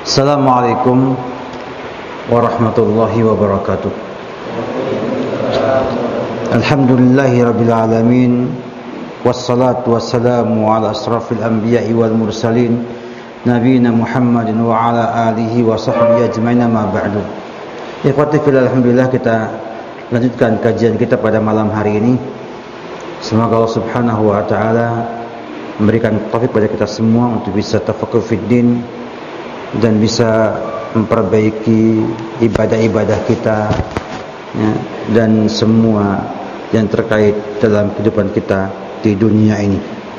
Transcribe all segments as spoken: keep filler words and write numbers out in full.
Assalamualaikum warahmatullahi wabarakatuh. Alhamdulillahi rabbil alamin, wassalatu wassalamu ala asrafil anbiya'i wal mursalin, nabiyina Muhammadin wa ala alihi wa sahbihi ajma'in, ma ba'du. Ikhwati fillah, alhamdulillah kita lanjutkan kajian kita pada malam hari ini. Semoga Allah Subhanahu wa taala memberikan taufik pada kita semua untuk bisa tafaqquh fid din dan bisa memperbaiki ibadah-ibadah kita, ya, dan semua yang terkait dalam kehidupan kita di dunia ini.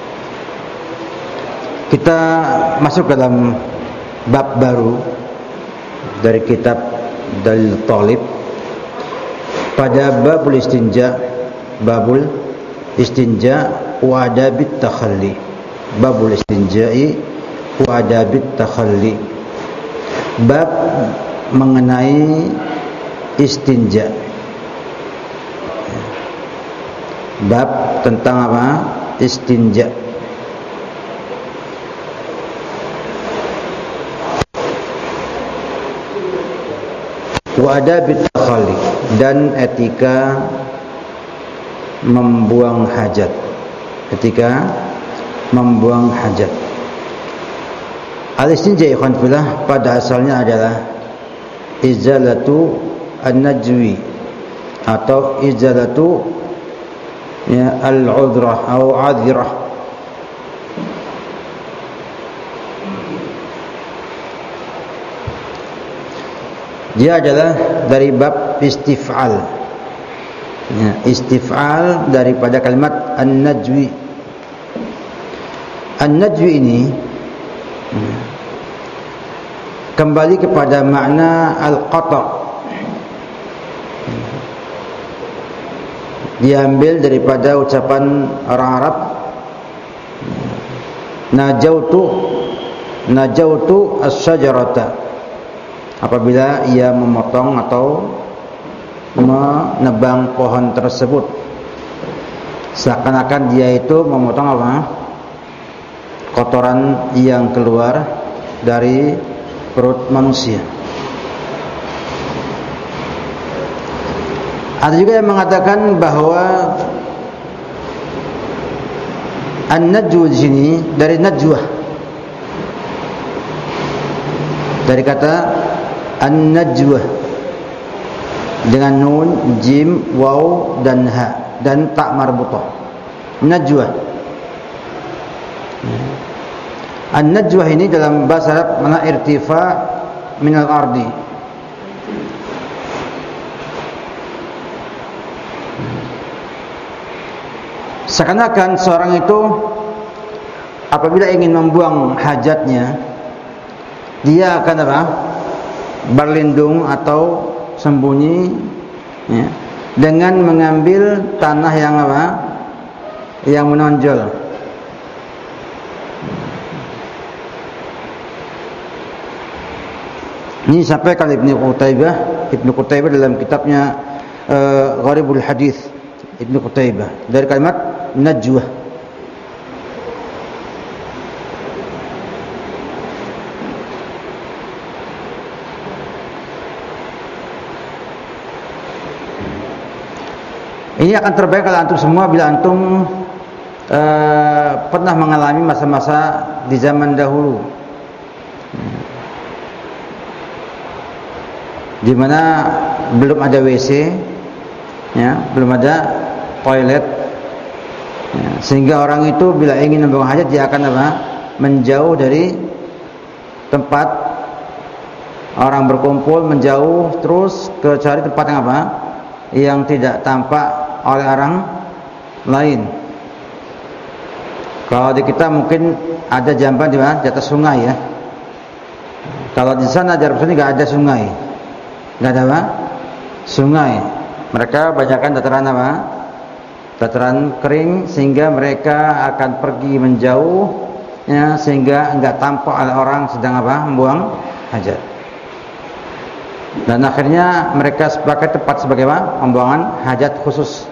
Kita masuk dalam bab baru dari kitab Dalil Talib pada babul istinja, babul istinja wa adabit takhalli, babul istinja'i wa adabit takhalli, bab mengenai istinja, bab tentang apa? Istinja. Wa adabit takhalli, dan etika membuang hajat, etika membuang hajat. Al-istinja ikhwan fillah pada asalnya adalah izalatu an-najwi atau izalatu, ya, al-udhrah atau adhirah. Dia adalah dari bab istif'al, ya, istif'al daripada kalimat an-najwi. An-najwi ini kembali kepada makna al-qata', diambil daripada ucapan orang Arab najautu najautu as-sajarata, apabila ia memotong atau menebang pohon tersebut, seakan-akan dia itu memotong apa? Kotoran yang keluar dari perut manusia. Ada juga yang mengatakan bahwa an-najwa di sini dari najwah, dari kata an-najwa dengan nun, jim, waw dan ha dan ta marbutah. Najwa. An-najwah ini dalam bahasa Arab mana irtifa minal ardi, seakan-akan seorang itu apabila ingin membuang hajatnya, dia akan apa? Berlindung atau sembunyi, ya, dengan mengambil tanah yang apa? Yang menonjol. Ini disampaikan Ibnu Qutaibah, Ibnu Qutaibah dalam kitabnya uh, Gharibul Hadis, Ibnu Qutaibah, dari kalimat najwah. Ini akan terbaik kalau antum semua bila antum uh, pernah mengalami masa-masa di zaman dahulu, di mana belum ada W C, ya, belum ada toilet, ya, sehingga orang itu bila ingin membuang hajat dia akan apa? Menjauh dari tempat orang berkumpul, menjauh terus ke cari tempat yang apa? Yang tidak tampak oleh orang lain. Kalau di kita mungkin ada jamban di mana? Di atas sungai, ya. Kalau di sana di Arab Saudi nggak ada sungai. Nggak ada apa? Sungai. Mereka banyakkan dataran apa? Dataran kering, sehingga mereka akan pergi menjauh, ya, sehingga enggak tampak oleh orang sedang apa? Membuang hajat. Dan akhirnya mereka sepakat tempat sebagai apa? Pembuangan hajat khusus.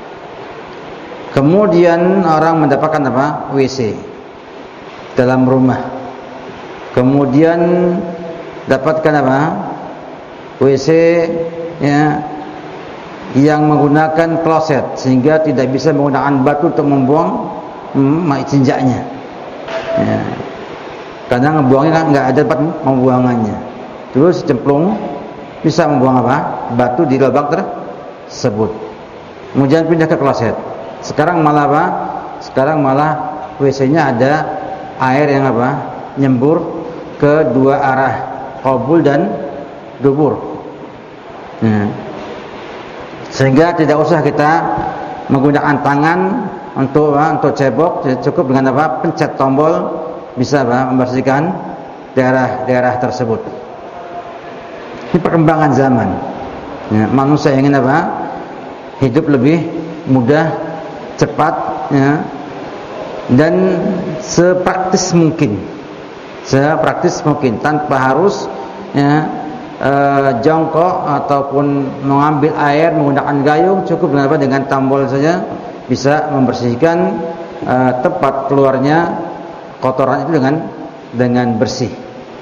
Kemudian orang mendapatkan apa? W C dalam rumah. Kemudian dapatkan apa? W C ya yang menggunakan kloset sehingga tidak bisa menggunakan batu untuk membuang hmm, istinjanya. Ya. Karena ngebuangnya kan nggak ada tempat membuangannya. Terus cemplung bisa membuang apa? Batu di lubang tersebut. Kemudian pindah ke kloset. Sekarang malah apa? Sekarang malah W C-nya ada air yang apa? Nyembur ke dua arah, qabul dan dubur. Hmm. Sehingga tidak usah kita menggunakan tangan untuk apa? Untuk cebok, cukup dengan apa? Pencet tombol bisa apa? Membersihkan daerah-daerah tersebut. Ini perkembangan zaman. Ya, manusia ingin apa? Hidup lebih mudah, cepat, ya, dan sepraktis mungkin, sepraktis mungkin tanpa harus ya, e, jongkok ataupun mengambil air menggunakan gayung. Cukup dengan apa? Dengan tombol saja bisa membersihkan e, tempat keluarnya kotoran itu dengan dengan bersih.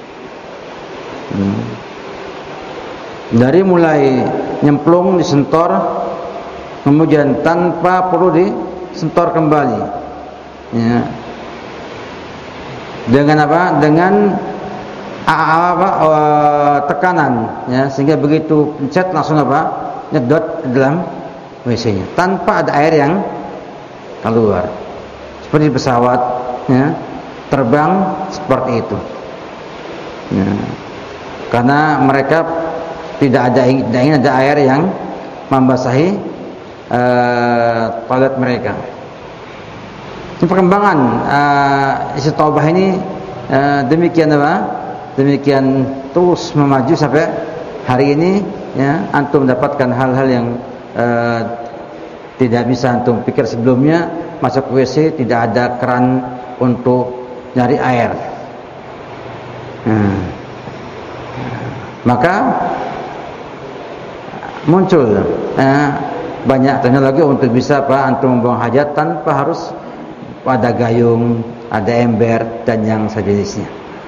Hmm. Dari mulai nyemplung, disentor, kemudian tanpa perlu disentor kembali, ya. Dengan apa? Dengan apa? Uh, tekanan, ya, sehingga begitu pencet langsung apa? Nyedot ke dalam W C-nya tanpa ada air yang keluar. Seperti pesawat, ya, terbang seperti itu, ya. Karena mereka tidak ada tidak ingin ada air yang membasahi uh, toilet mereka. Ini perkembangan uh, istiqomah ini uh, demikian apa? Demikian terus memaju sampai hari ini, ya. Antum mendapatkan hal-hal yang uh, tidak bisa antum pikir sebelumnya. Masuk W C tidak ada keran untuk nyari air. Hmm. Maka muncul eh, banyak teknologi untuk bisa apa? Antum membuang hajat tanpa harus ada gayung, ada ember dan yang sejenisnya.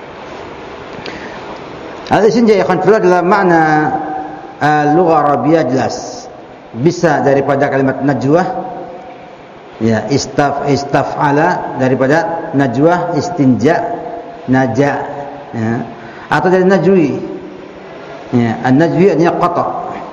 Al-istinja ikhwan fillah adalah makna uh, lugha Arabiyah jelas. Bisa daripada kalimat najwa, ya, istaf istaf'ala, daripada najwa istinja, naja, ya, atau dari najwi. Ya, an-najwi artinya qata.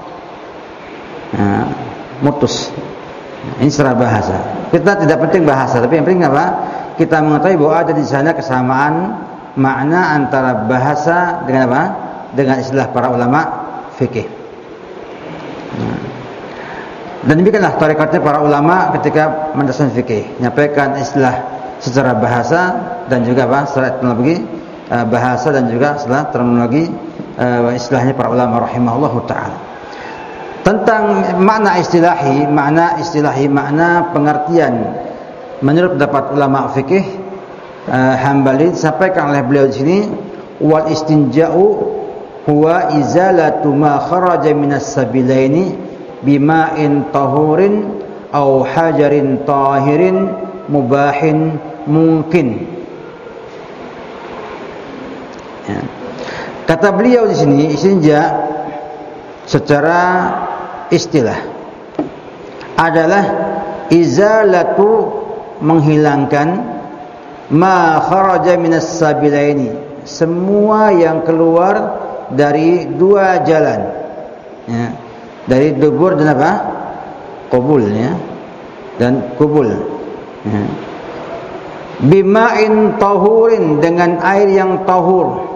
Ya, mutus. Ini secara bahasa. Kita tidak penting bahasa, tapi yang penting apa? Kita mengetahui bahwa ada di sana kesamaan makna antara bahasa dengan apa? Dengan istilah para ulama fikih. Nah. Dan demikianlah tarekatnya para ulama ketika menjelaskan fikih, menyampaikan istilah secara bahasa dan juga apa? Secara terminologi bahasa dan juga secara terminologi istilahnya para ulama rahimahullahu taala. Tentang makna istilahi, makna istilahi, makna pengertian menurut pendapat ulama fikih uh, Hambali disampaikan oleh beliau di sini, wal istinja'u huwa izalatu ma kharaja minas sabilaini bima'in tahurin aw hajarin tahirin mubahin mungkin. Ya. Kata beliau di sini, istinja secara istilah adalah izalatu, menghilangkan, ma kharaja minas sabilaini, semua yang keluar dari dua jalan, ya, dari dubur dan apa? Qabul, ya, dan kubul, ya. Bima'in tahurin, dengan air yang tahur.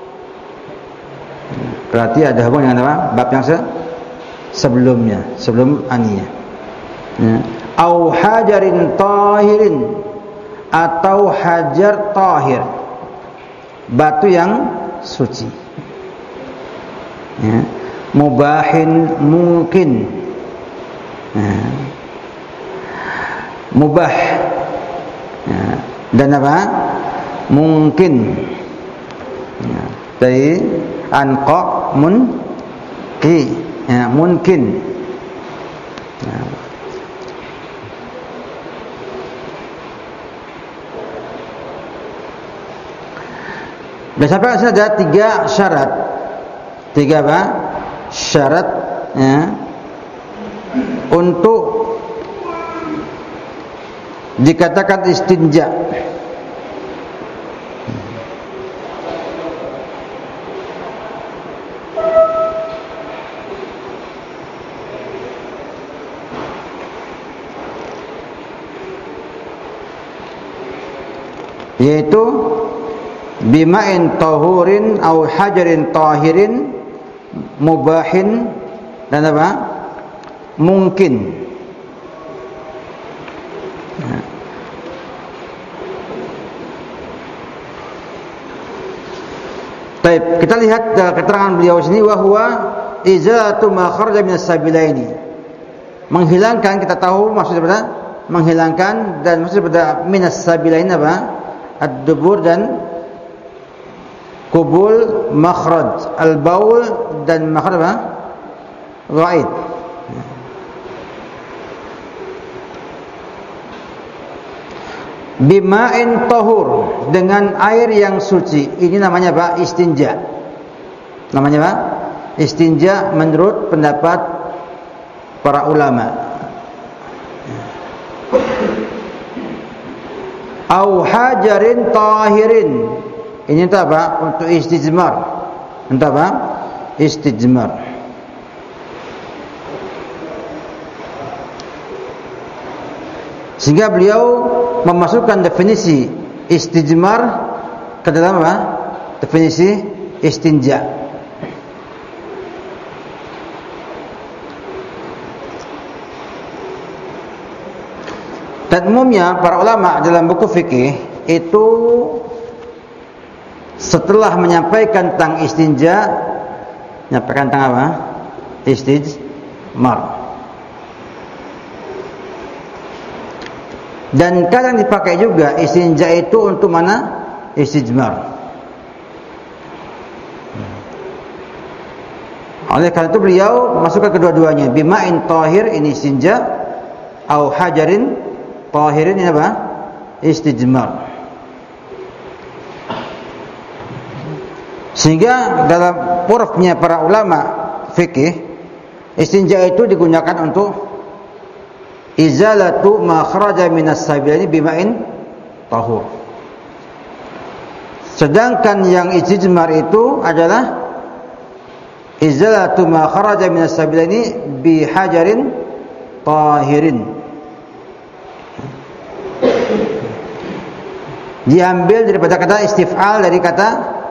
Berarti ada hubungan dengan apa? Bab yang se sebelumnya, sebelum aniyah. Ya. Au hajarin tahirin, atau hajar tahir, batu yang suci. Ya. Mubahin mungkin. Ya. Mubah. Ya. Dan apa? Mungkin. Ya. Dari anqa mun ki, ya, mungkin, ya. Dan sampai sini ada tiga syarat. Tiga apa? Syarat ya, untuk dikatakan istinja. Yaitu bima'in tahurin au hajarin tahirin mubahin dan apa? Mungkin. Baik, kita lihat dalam keterangan beliau sini bahwa izalatu ma kharaja minas sabilaini. Menghilangkan, kita tahu maksudnya apa? Menghilangkan, dan maksudnya pada minas sabilaini apa? Ad-dubur dan kubul, makhraj al-baul dan makhraj apa? Ghaid. Bima'in tahur, dengan air yang suci. Ini namanya apa? Istinja. Namanya apa? Istinja menurut pendapat para ulama. Au hajarin tahirin. Ini untuk apa? Untuk istijmar. Untuk apa? Istijmar. Sehingga beliau memasukkan definisi istijmar ke dalam apa? Definisi istinja. Dan umumnya para ulama dalam buku fikih itu setelah menyampaikan tentang istinja, menyampaikan tentang apa? Istijmar. Dan kadang dipakai juga istinja itu untuk mana? Istijmar. Oleh karena itu beliau masukkan kedua-duanya. Bima'in tahir, ini istinja, au hajarin tahirin, ini apa? Istijmar. Sehingga dalam urufnya para ulama fikih, istinja itu digunakan untuk izalatu ma kharaja minas sabilaini bima'in tahur. Sedangkan yang istijmar itu adalah izalatu ma kharaja minas sabilaini bihajarin tahirin. Diambil daripada kata istif'al, dari kata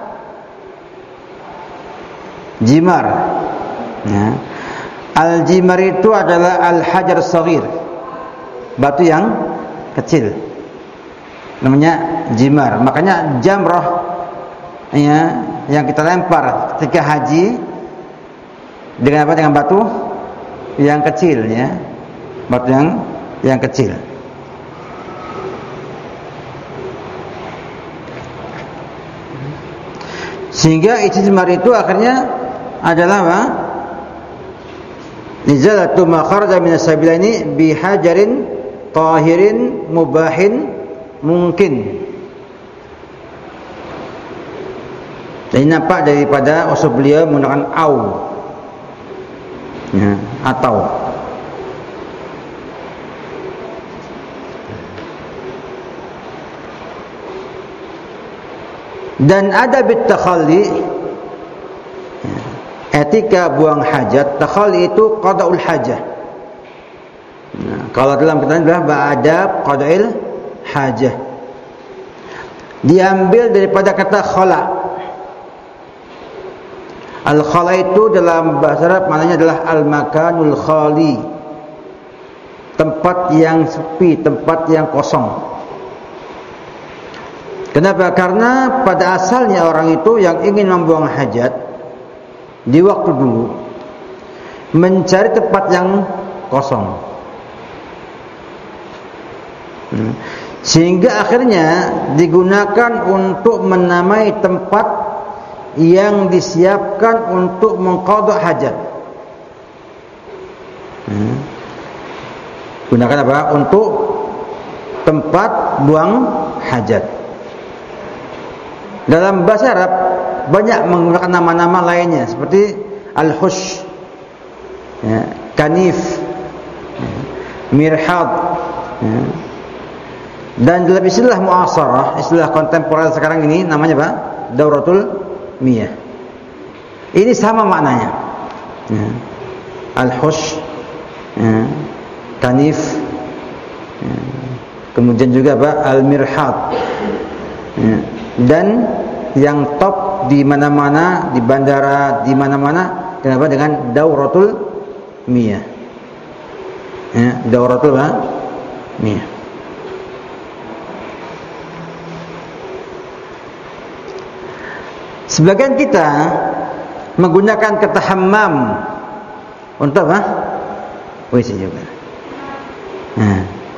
jimar. Ya. Al-jimar itu adalah al-hajar saghir, batu yang kecil, namanya jimar. Makanya jamrah ya, yang kita lempar ketika haji dengan apa? Dengan batu yang kecil ya, batu yang yang kecil. Sehingga istijmar itu akhirnya adalah apa? Nizalatu ma kharaja minas sabilaini bihajarin tahirin mubahin mungkin. Ini nampak daripada usul beliau menggunakan au ya, atau. Dan ada bit takhalli, etika buang hajat. Takhalli itu qada'ul hajah. Nah, kalau dalam keterangan adalah ba'adab qada'il hajah. Diambil daripada kata khala. Al-khala itu dalam bahasa Arab maknanya adalah al-makanul khali, tempat yang sepi, tempat yang kosong. Kenapa? Karena pada asalnya orang itu yang ingin membuang hajat di waktu dulu mencari tempat yang kosong, sehingga akhirnya digunakan untuk menamai tempat yang disiapkan untuk mengqadha hajat. Gunakan apa? Untuk tempat buang hajat. Dalam bahasa Arab banyak menggunakan nama-nama lainnya seperti al-hush, ya, kanif, ya, mirhad, ya. Dan dalam istilah muasarah, istilah kontemporer sekarang ini namanya apa? Dauratul miyah. Ini sama maknanya, ya. Al-hush, ya, kanif, ya. Kemudian juga apa? Al-mirhad, ya. Dan yang top di mana-mana, di bandara, di mana-mana, kenapa? Dengan dauratul miyah, ya, dauratul miyah. Sebagian kita menggunakan kata hammam untuk apa? W C juga. Nah,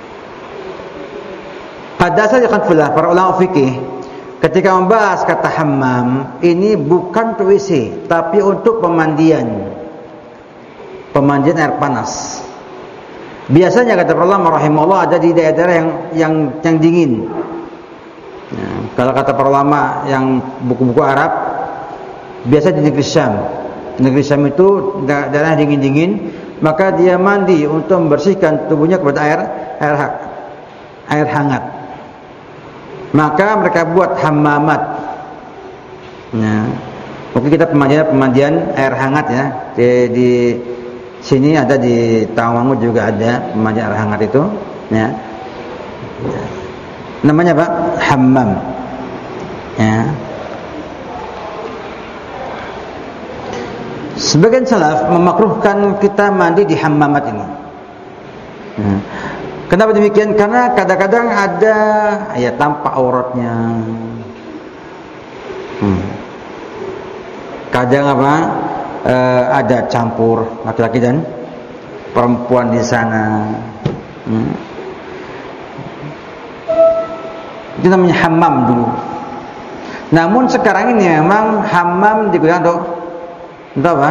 pada dasarnya kan pula para ulama fikih ketika membahas kata hammam ini bukan untuk W C, tapi untuk pemandian, pemandian air panas. Biasanya kata para ulama rahimahullah ada di daerah yang yang yang dingin. Nah, kalau kata para ulama yang buku-buku Arab, biasa di negeri Syam. Negeri Syam itu daerah dingin-dingin, maka dia mandi untuk membersihkan tubuhnya kepada air air air hangat. Maka mereka buat hammamat. Nah, mungkin kita pemandian pemandian air hangat ya. Di, di sini ada di Tawangmangu juga ada pemandian air hangat itu, ya. Namanya apa? Hammam. Ya. Sebagian salaf memakruhkan kita mandi di hammamat ini. Ya. Kenapa demikian? Karena kadang-kadang ada ya tampak auratnya. Hmm. Kadang apa? E, ada campur laki-laki dan perempuan di sana. Hmm. Itu namanya hammam dulu. Namun sekarang ini memang hammam digunakan untuk untuk apa?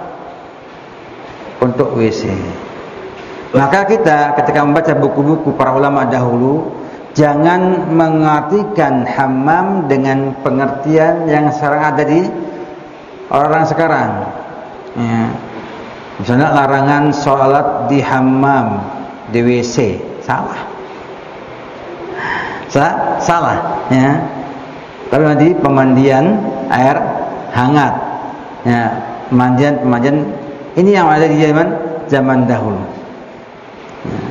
Untuk W C. Maka kita ketika membaca buku-buku para ulama dahulu jangan mengartikan hammam dengan pengertian yang sekarang ada di orang sekarang. Ya. Misalnya larangan sholat di hammam, di W C, salah. Salah, ya. Tapi nanti pemandian air hangat, ya, pemandian pemandian ini yang ada di zaman zaman dahulu. Ya.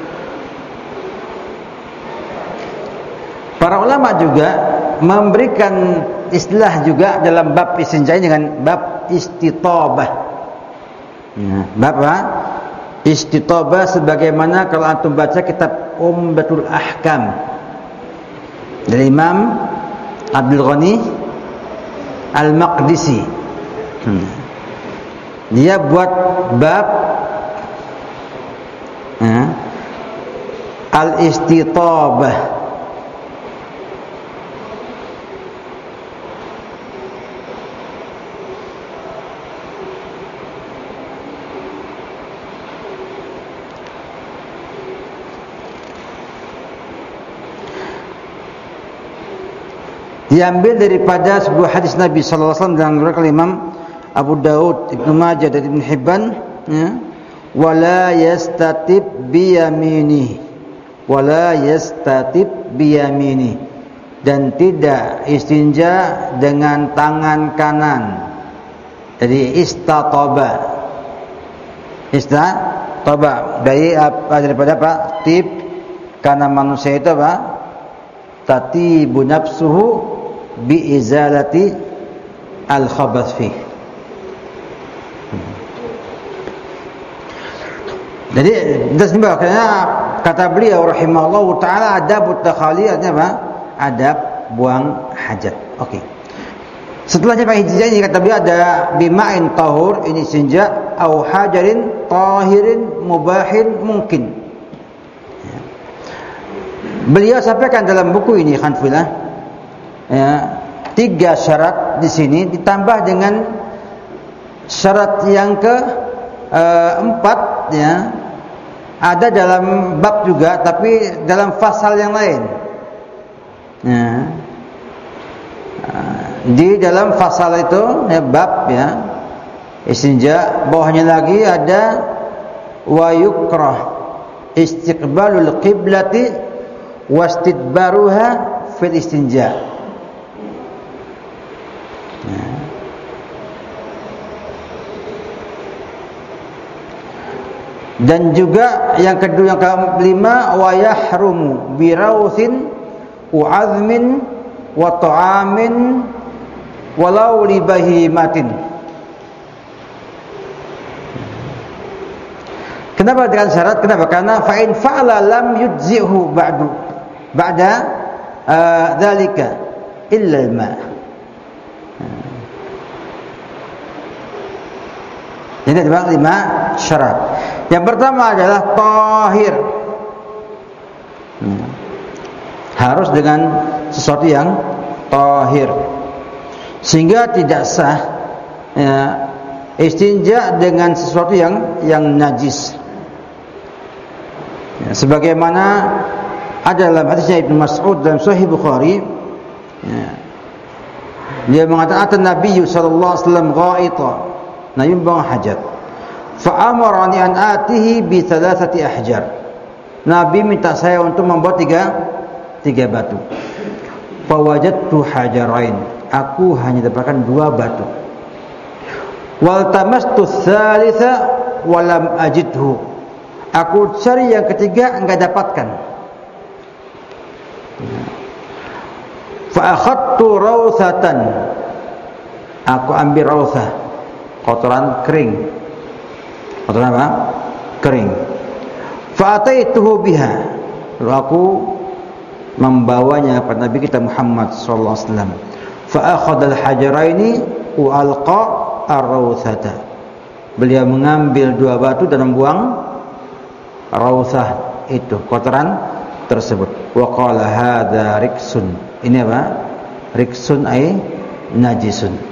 Para ulama juga memberikan istilah juga dalam bab istinja dengan bab istitabah. Ya, bab apa? Istitabah sebagaimana kalau antum baca kitab Umdatul Ahkam dari Imam Abdul Ghani Al-Maqdisi. Hmm. Dia buat bab eh, al-istitabah. Diambil daripada sebuah hadis Nabi sallallahu alaihi wasallam yang diriwayatkan Imam Abu Daud, Ibnu Majah dan Ibnu Hibban, ya. Wala yastatib biyamini. Wala yastatib biyamini. Dan tidak istinja dengan tangan kanan. Jadi istataba. Istataba dari apa daripada apa? Tib, karena manusia itu apa? Tatibu nafsuhu bi izalati al-khabath fi. Jadi dasarnya kata beliau rahimahullahu taala adab takhali artinya apa? Adab buang hajat. Oke. Okay. Setelahnya Pak Hijjah ini kata beliau ada bima'in tahur, ini sinja, au hajarin tahirin mubahin mungkin. Ya. Beliau sampaikan dalam buku ini Khanfilah, ya, tiga syarat di sini ditambah dengan syarat yang ke e, empat, ya, ada dalam bab juga tapi dalam fasal yang lain. Ya. Di dalam fasal itu ya, bab ya istinja, bawahnya lagi ada wa yukrah istiqbalul qiblati wastidbaruha fil istinja. Ya. Dan juga yang kedua, yang kelima, wa yahrumu birauthin wa azmin wa ta'amin walau li bahimatin. Kenapa dengan syarat? Kenapa? Karena fa in fa'ala lam yujzihu ba'du ba'da dzalika uh, illa al-ma. Ini ada lima syarat. Yang pertama adalah tahir. Hmm. Harus dengan sesuatu yang tahir, sehingga tidak sah ya, istinja dengan sesuatu yang yang najis. Ya, sebagaimana ada dalam hadisnya Ibnu Mas'ud dalam Sahih Bukhari, ya, dia mengatakan Nabi sallallahu alaihi wasallam ghaita, Nabi buang hajat. Fa'amarani an atihi bi thalathati ahjar. Nabi minta saya untuk membawa tiga tiga batu. Fawajadtu hajarain. Aku hanya dapatkan dua batu. Wal tamastu tsalitsa wa lam ajidhu. Aku cari yang ketiga enggak dapatkan. Fa akhadtu rawthatan. Aku ambil rawthah, kotoran kering. Kotoran apa? Kering. Fa ataituhu biha. Lalu aku membawanya kepada Nabi kita Muhammad sallallahu alaihi wasallam. Fa akhadha al-hajaraini wa alqa ar-rawthata. Beliau mengambil dua batu dan membuang rawthah itu, kotoran tersebut. Wa qala hadza riksun. Ini apa? Riksun ay najisun.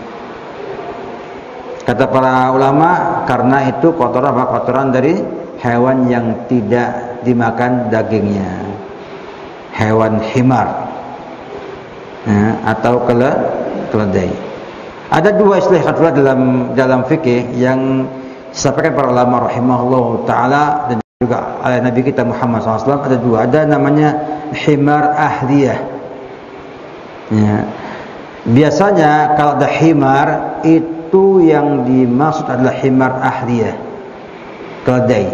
Kata para ulama, karena itu kotoran apa? Kotoran dari hewan yang tidak dimakan dagingnya, hewan himar ya, atau kele, keledai. Ada dua istilah khutbah dalam dalam fikih yang disampaikan para ulama rahimahullah taala dan juga oleh Nabi kita Muhammad sallallahu alaihi wasallam. Ada dua, ada namanya himar ahliyah. Ya. Biasanya kalau ada himar itu yang dimaksud adalah himar ahliyah, keledai.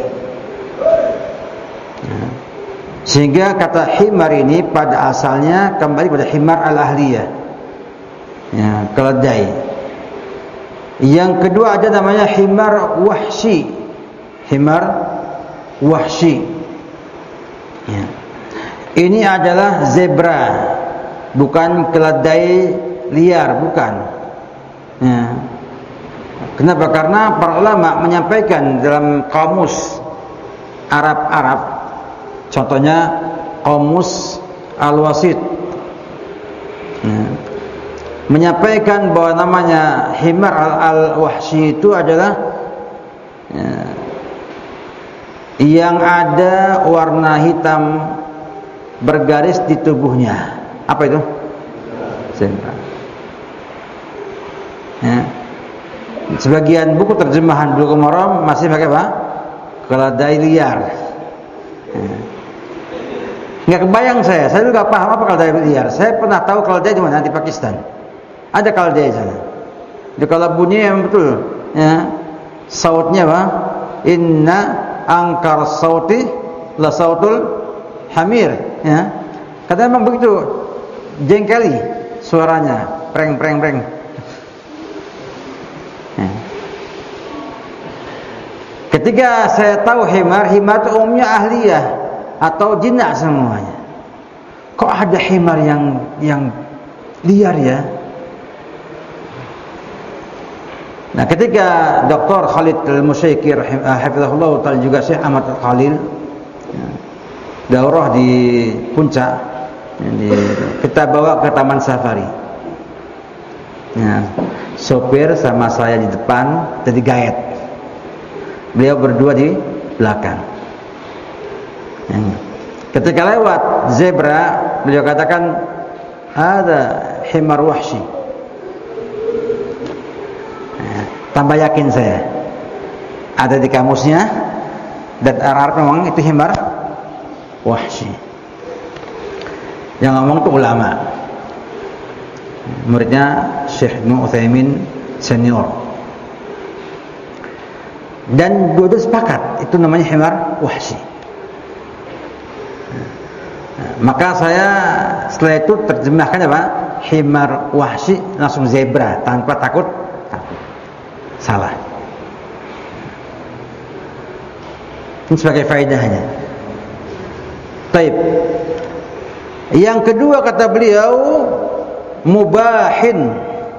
Ya. Sehingga kata himar ini pada asalnya kembali pada himar al-ahliyah, ya, keledai. Yang kedua ada namanya himar wahshi, himar wahshi. Ya. Ini adalah zebra, bukan keledai liar, bukan. Ya. Kenapa? Karena para ulama menyampaikan dalam kamus Arab-Arab, contohnya kamus Al-Wasit, ya, menyampaikan bahwa namanya himar al-wahshi itu adalah ya, yang ada warna hitam bergaris di tubuhnya. Apa itu? Zebra. Ya. Sebagian buku terjemahan Bulughul Maram masih pakai apa? Keledai liar. Ya. Nggak kebayang saya, saya juga paham apa keledai liar. Saya pernah tahu keledai di mana, di Pakistan. Ada keledai di sana. Jadi kalau bunyi yang betul, ya, sautnya apa? Inna angkar sauti la sautul hamir. Ya. Katanya memang begitu, jengkeli suaranya, preng preng preng. Ya. Ketika saya tahu himar, himar itu umumnya ahliyah atau jinak semuanya. Kok ada himar yang yang liar ya? Nah, ketika Doktor Khalid Al-Musyaikir hafizahullah taala juga Syekh Ahmad Khalil ya, daurah di Puncak, ya, kita bawa ke Taman Safari. Ya, sopir sama saya di depan jadi guide. Beliau berdua di belakang. Ya. Ketika lewat zebra, beliau katakan, "Ada himar wahsy. Nah, tambah yakin saya. Ada di kamusnya dan Arab memang itu himar wahsy. Yang ngomong itu ulama. Muridnya Syekh Ibnu Utsaimin senior. Dan dua-dua sepakat itu namanya himar wahsy. Maka saya setelah itu terjemahkan apa? Himar wahsy langsung zebra tanpa takut. takut. Salah. Ini sebagai faedahnya. Taib. Yang kedua kata beliau mubahin.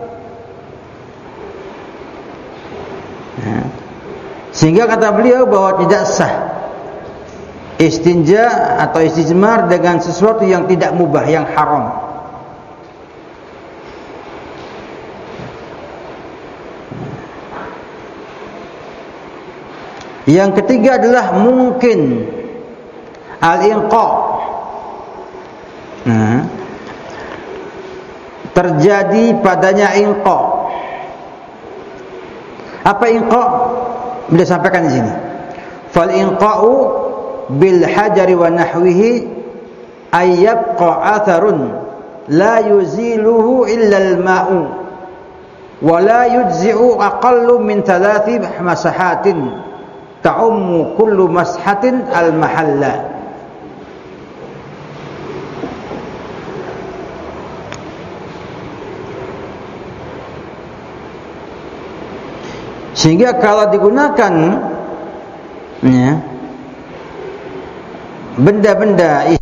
Nah, sehingga kata beliau bahwa tidak sah istinja atau istijmar dengan sesuatu yang tidak mubah, yang haram. Yang ketiga adalah mungkin al-inqa. Nah, terjadi padanya inqa. Apa inqa? Beliau sampaikan di sini. Fal inqa'u bil hajari wa nahwihi ay yabqa atharun la yuziluhu illa al ma'u wa la yujzi'u aqallu min thalathi masahatin ta'ummu kullu mashatin al mahalla. Sehingga kalau digunakan ya, benda-benda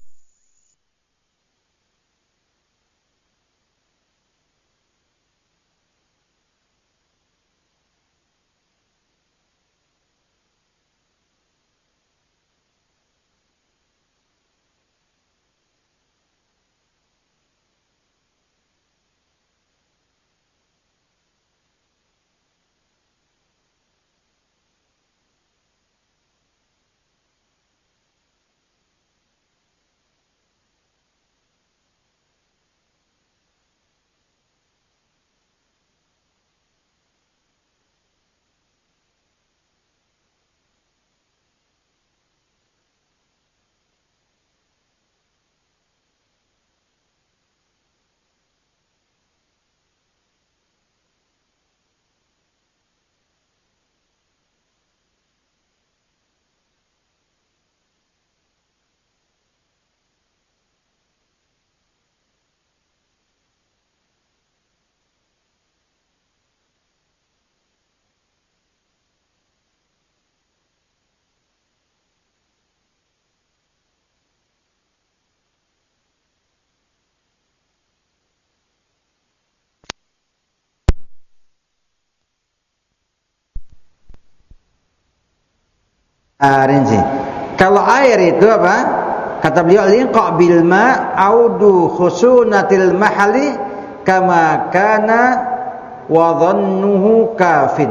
rinci. Kalau air itu apa? Kata beliau liqa bil ma audu khusunatil mahali kama kana wa dhannuhu kafin.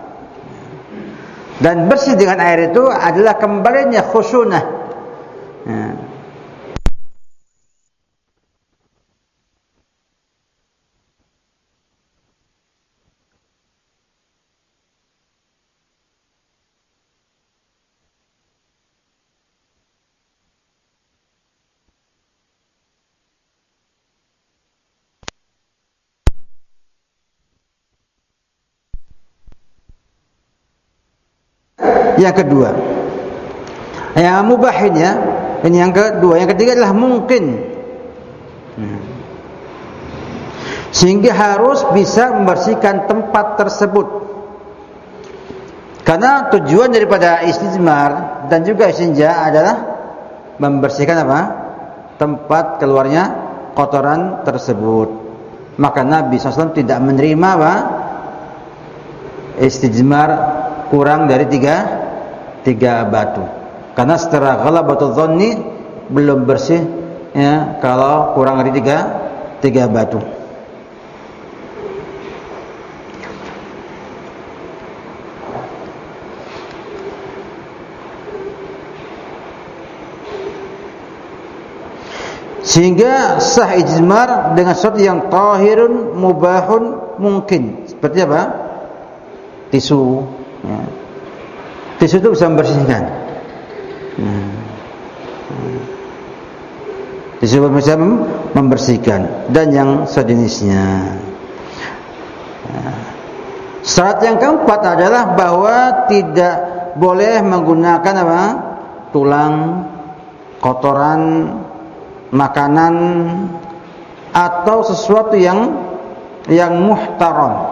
Dan bersih dengan air itu adalah kembalinya khusunah. Nah. Yang kedua, yang mubahinnya, ini yang kedua. Yang ketiga adalah mungkin, sehingga harus bisa membersihkan tempat tersebut. Karena tujuan daripada istijmar dan juga istinja adalah membersihkan apa? Tempat keluarnya kotoran tersebut. Maka Nabi shallallahu alaihi wasallam tidak menerima apa? Istijmar kurang dari tiga tiga batu. Karena setelah ghalabatul dhanni belum bersih ya kalau kurang dari tiga tiga batu. Sehingga sah ijmar dengan sesuatu yang tahirun mubahun mungkin. Seperti apa? Tisu, ya. Tisu itu bisa membersihkan. Hmm. Tisu bisa membersihkan dan yang sejenisnya. Syarat yang keempat adalah bahwa tidak boleh menggunakan apa? Tulang, kotoran, makanan atau sesuatu yang yang muhtaram,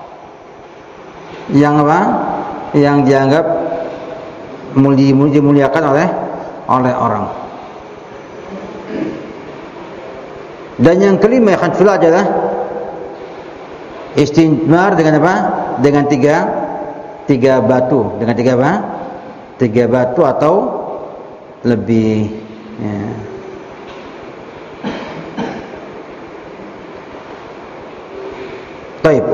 yang apa? Yang dianggap dimuliakan oleh oleh orang. Dan yang kelima yang kedua adalah istinjmar dengan apa? Dengan tiga tiga batu, dengan tiga apa? Tiga batu atau lebih. Ya. Baik.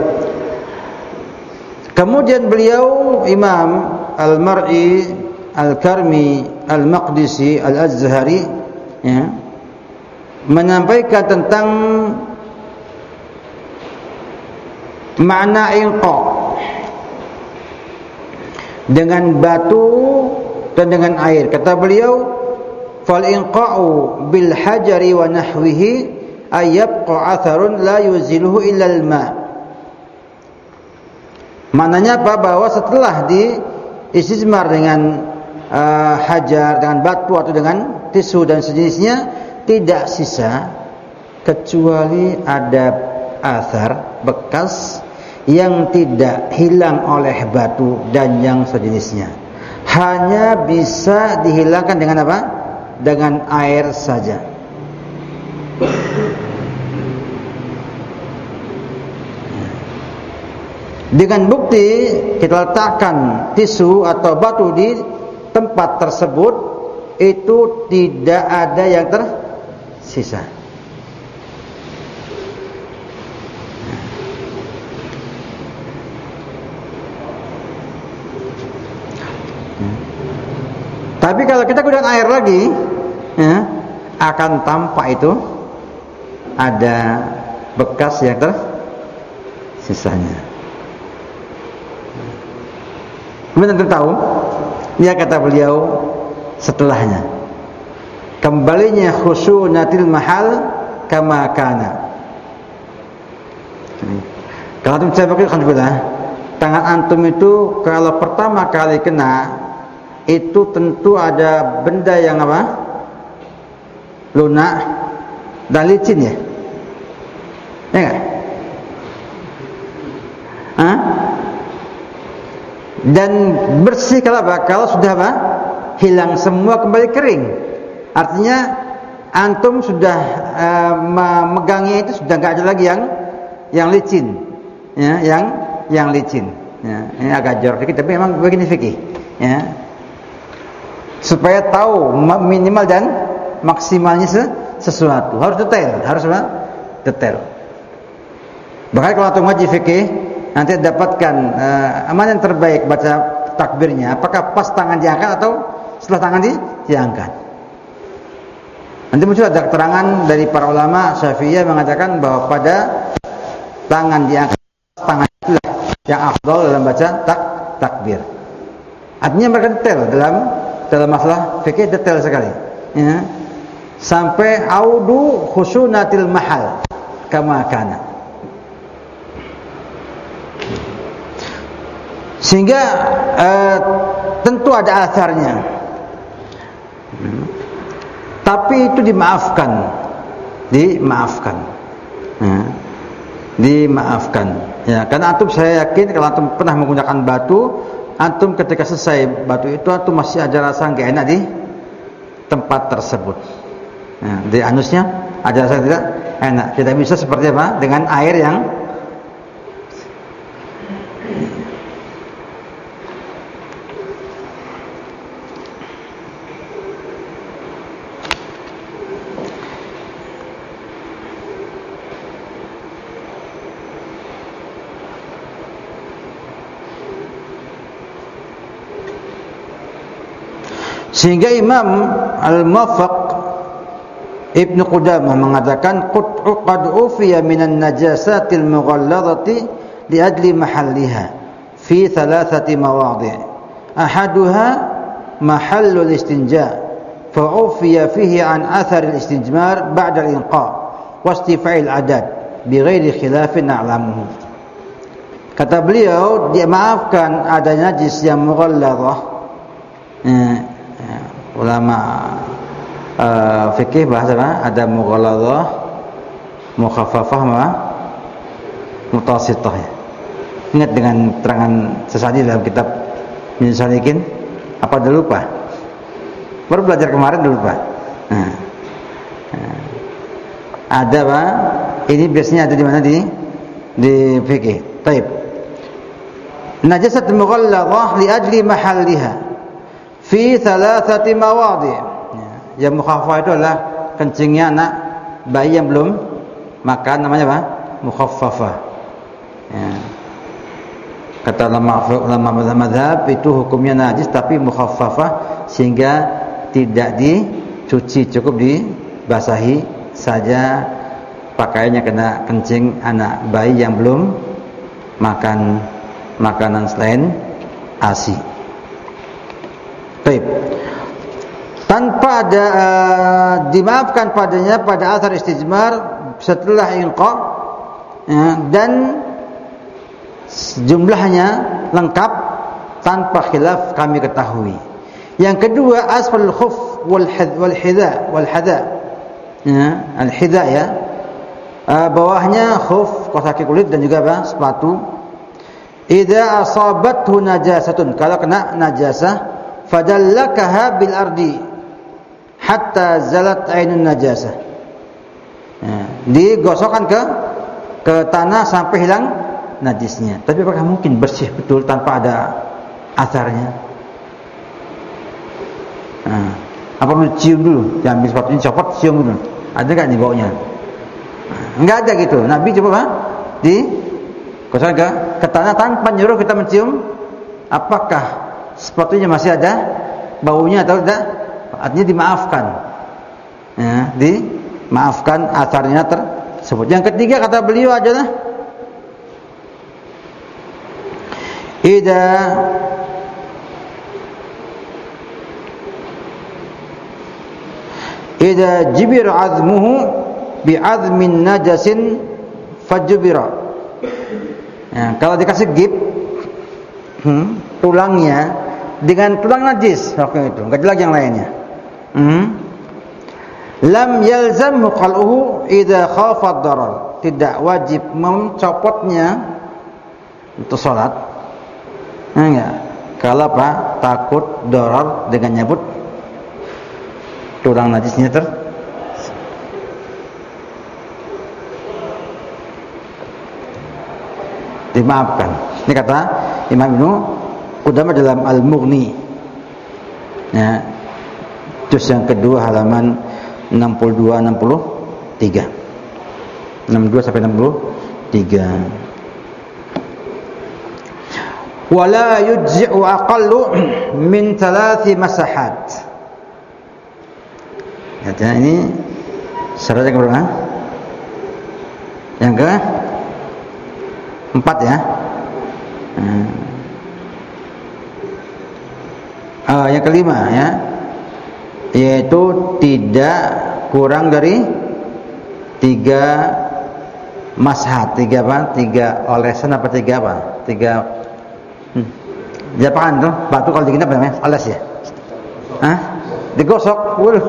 Kemudian beliau Imam Al-Mar'i Al-Karmi Al-Maqdisi Al-Azhari, ya, menyampaikan tentang makna inqa dengan batu dan dengan air. Kata beliau, fal inqa'u bil hajari wa nahwihi ay yabqa atharun la yuziluhu illa al ma'. Maknanya apa? Bahwa setelah di istismar dengan uh, hajar, dengan batu atau dengan tisu dan sejenisnya, tidak sisa kecuali ada athar, bekas yang tidak hilang oleh batu dan yang sejenisnya. Hanya bisa dihilangkan dengan apa? Dengan air saja. Dengan bukti kita letakkan tisu atau batu di tempat tersebut, itu tidak ada yang tersisa. Tapi kalau kita gunakan air lagi, ya, akan tampak itu ada bekas yang tersisanya. Kemudian kita tahu, dia kata beliau setelahnya, kembalinya khusunatil mahal kama kana. Kalau antum saya pakai alhamdulillah, tangan antum itu kalau pertama kali kena, itu tentu ada benda yang apa? Lunak dan licin, ya? Ya enggak? Hah? Dan bersih kalau apa? Kalau sudah apa? Hilang semua, kembali kering. Artinya antum sudah uh, memegangnya itu sudah enggak ada lagi yang yang licin, ya, yang yang licin. Ya, ini agak jorok dikit, tapi memang begini fikih, ya. Supaya tahu minimal dan maksimalnya sesuatu, harus detail, harus apa? Detail. Bahkan kalau antum ngaji fikih, nanti dapatkan uh, mana yang terbaik baca takbirnya, apakah pas tangan diangkat atau setelah tangan di, diangkat. Nanti muncul ada keterangan dari para ulama Syafi'iyah mengatakan bahwa pada tangan diangkat, tangan itulah yang afdal dalam baca tak, takbir. Artinya mereka detail dalam dalam masalah fikih, detail sekali, ya. Sampai audu khusunatil mahal kama kana. Sehingga uh, tentu ada asarnya, hmm. tapi itu dimaafkan, dimaafkan, ya. dimaafkan. Ya, karena antum, saya yakin kalau antum pernah menggunakan batu, antum ketika selesai batu itu antum masih ada rasa nggak enak di tempat tersebut. Ya, di anusnya ada rasa tidak enak. Tidak bisa seperti apa? Dengan air yang sehingga Imam Al-Muwaffaq Ibnu Qudamah mengatakan qad qad ufiya minan najasatil mughalladhati li ajli mahalliha fi thalathati mawadhi'. Ahaduha mahallul istinja fa ufiya fihi an athar al-istijmar ba'da al-inqa' wa istifa'il adad bighairi khilafin na'lamuhu. Kata beliau, dia maafkan ada najis yang mughalladhah. Eh, eh, ulama uh, fikih bahasa apa? Ada mughalladhah, mukhaffafah, mutawassithah. Ya. Ingat dengan terangan sesaji dalam kitab Minasalikin, apa udah lupa? Baru belajar kemarin udah lupa. Nah, nah. Ada Pak, ini biasanya ada di mana, di di fikih. Taib. Najasat mughalladhah li ajli mahalliha fi thalathati mawadhi'. Yang mukhaffafah itu adalah kencingnya anak bayi yang belum makan, namanya apa? Mukhaffafah. Ya. Kata ulama mazhab itu hukumnya najis tapi mukhaffafah, sehingga tidak dicuci, cukup dibasahi saja pakaiannya kena kencing anak bayi yang belum makan makanan selain A S I. Baik. Tanpa ada uh, dimaafkan padanya pada athar istijmar setelah inqa, ya, dan jumlahnya lengkap tanpa khilaf kami ketahui. Yang kedua, asfalul khuf wal wal hidha wal hada. Ya, al hidha ya. Uh, bawahnya khuf, kaos kaki kulit, dan juga apa? Sepatu. Idza asabathu najasatun, kalau kena najasah, fadallakaha bil ardi hatta zalat ainun najasah. Ya, digosokkan ke ke tanah sampai hilang najisnya. Tapi apakah mungkin bersih betul tanpa ada asarnya? Nah, apa perlu cium dulu? Diambil sepatunya, copot, cium dulu. Ada enggak nih baunya? Enggak ada gitu. Nabi coba Pak, di gosokkan ke, ke tanah tanpa nyuruh kita mencium. Apakah sepatunya masih ada baunya atau tidak? Artinya dimaafkan. Ya, dimaafkan asarnya tersebut. Yang ketiga kata beliau adalah Ida Ida jibir azmuhu bi azmin najasin fajubira. Ya, kalau dikasih gip hmm, tulangnya dengan tulang najis waktu itu, enggak lagi yang lainnya. Hmm. Lam yalzamhu qal'uhu idza khafa ad-darar. Tidak wajib mencopotnya untuk salat. Enggak. Kalau apa? Takut darar dengan nyabut tulang najisnya ter dimaafkan. Ini kata Imam Ibnu Qudamah dalam Al-Mughni. Ya. Juz yang kedua halaman enam puluh dua enam puluh tiga. enam puluh dua sampai enam puluh tiga. Wala yujzi'u aqallu min thalathi masahat. Ya, ini syaratnya berapa? Yang ke empat ya. Hmm. Uh, yang kelima ya, yaitu tidak kurang dari tiga mashat, tiga apa? Tiga olesan apa tiga apa? Tiga hmm. Japan tuh, batu kalau digenap namanya oles ya. Hah? Digosok, wul.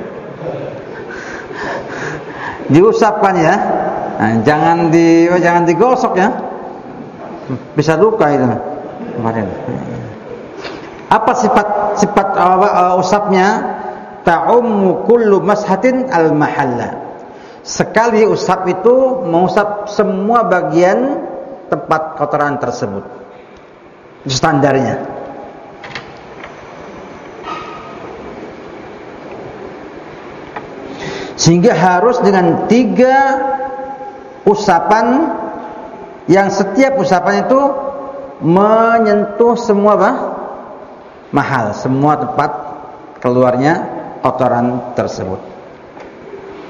Diusapkan ya. Nah, jangan di jangan digosok ya. Bisa luka itu. Kemarin. Apa sifat sifat uh, usapnya? Ta'ummu kullu mashatin al-mahalla. Sekali usap itu mengusap semua bagian tempat kotoran tersebut. Itu standarnya. Sehingga harus dengan tiga usapan, yang setiap usapan itu menyentuh semua apa? Mahal, semua tempat keluarnya kotoran tersebut.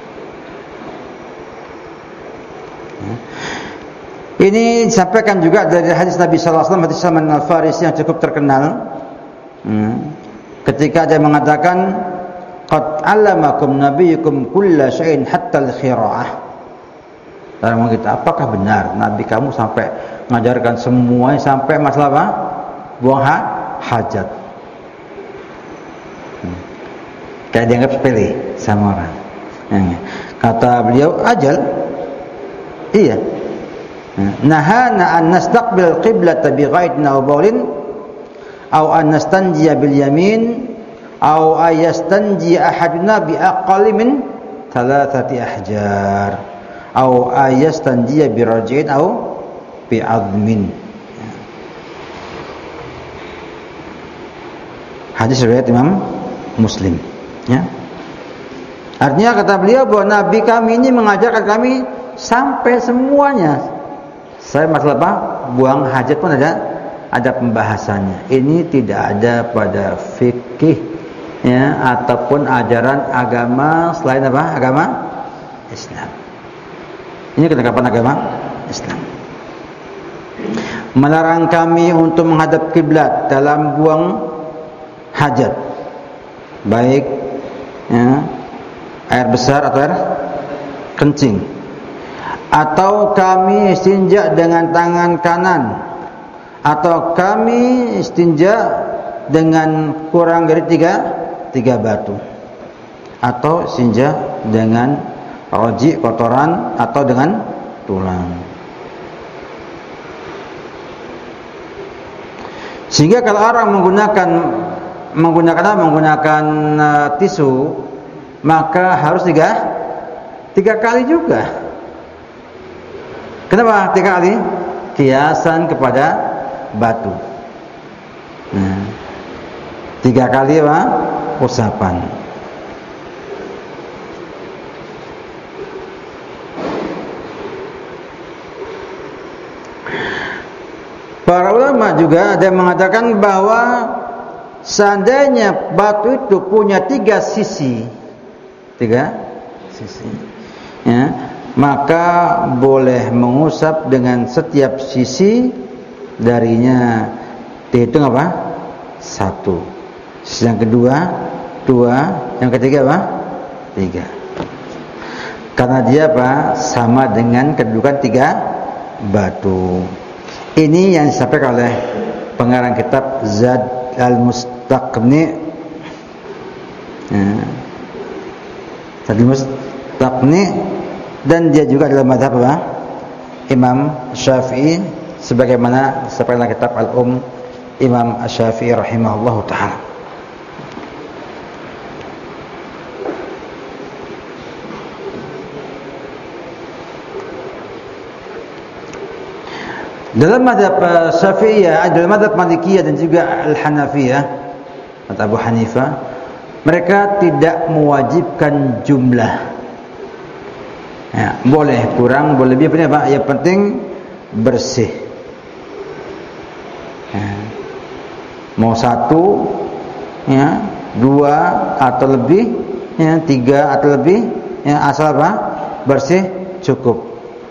Ini disampaikan juga dari hadis Nabi sallallahu alaihi wasallam, hadis Salman Al-Farisi yang cukup terkenal. Hmm. Ketika dia mengatakan, "Qad 'allamakum nabiyyukum kulla syai'in hatta al-khira'ah." Dalam kita, apakah benar Nabi kamu sampai mengajarkan semuanya sampai masalah apa? Buang ha hajat. Hmm. Kayak dianggap sepele sama orang. Hmm. Kata beliau, ajal. Iya. Nahana an nastaqbil qiblata bi ghaidin aw bawlin aw an nastanjiya bil yamin aw ayastanji ahaduna bi aqalli min thalathati ahjar aw ayastanjiya bi raj'in aw bi 'azmin. Hadis riwayat Imam Muslim, ya. Artinya kata beliau bahwa Nabi kami ini mengajarkan kami sampai semuanya. Saya masalah apa? Buang hajat pun ada ada pembahasannya. Ini tidak ada pada fikih, ya, ataupun ajaran agama selain apa? Agama Islam. Ini ketetapan agama Islam. Melarang kami untuk menghadap kiblat dalam buang hajat, baik, ya, air besar atau air kencing. Atau kami istinja dengan tangan kanan, atau kami istinja dengan kurang dari tiga tiga batu, atau istinja dengan roji kotoran atau dengan tulang. Sehingga kalau orang menggunakan menggunakan menggunakan uh, tisu, maka harus tiga tiga kali juga. Kenapa tiga kali? Kiasan kepada batu. Nah, tiga kali apa? Usapan. Para ulama juga ada yang mengatakan bahwa seandainya batu itu punya tiga sisi, tiga sisi, ya, maka boleh mengusap dengan setiap sisi darinya. Dihitung apa? Satu. Sisi yang kedua, dua. Yang ketiga apa? Tiga. Karena dia apa? Sama dengan kedudukan tiga batu. Ini yang disampaikan oleh pengarang kitab Zad al-Mustaqni. Ya. Zad al-Mustaqni. Dan dia juga adalah mazhab apa? Imam Syafi'i, sebagaimana disebutkan dalam kitab Al-Um Imam Syafi'i rahimahullahu taala. Dalam mazhab Syafi'iyah, dalam mazhab Malikiyah dan juga Al-Hanafiyah atau Abu Hanifah, mereka tidak mewajibkan jumlah. Ya, boleh kurang, boleh lebih, apa? Yang penting bersih. Ya. Mau satu, ya, dua atau lebih, ya, tiga atau lebih, ya, asal apa? Bersih cukup.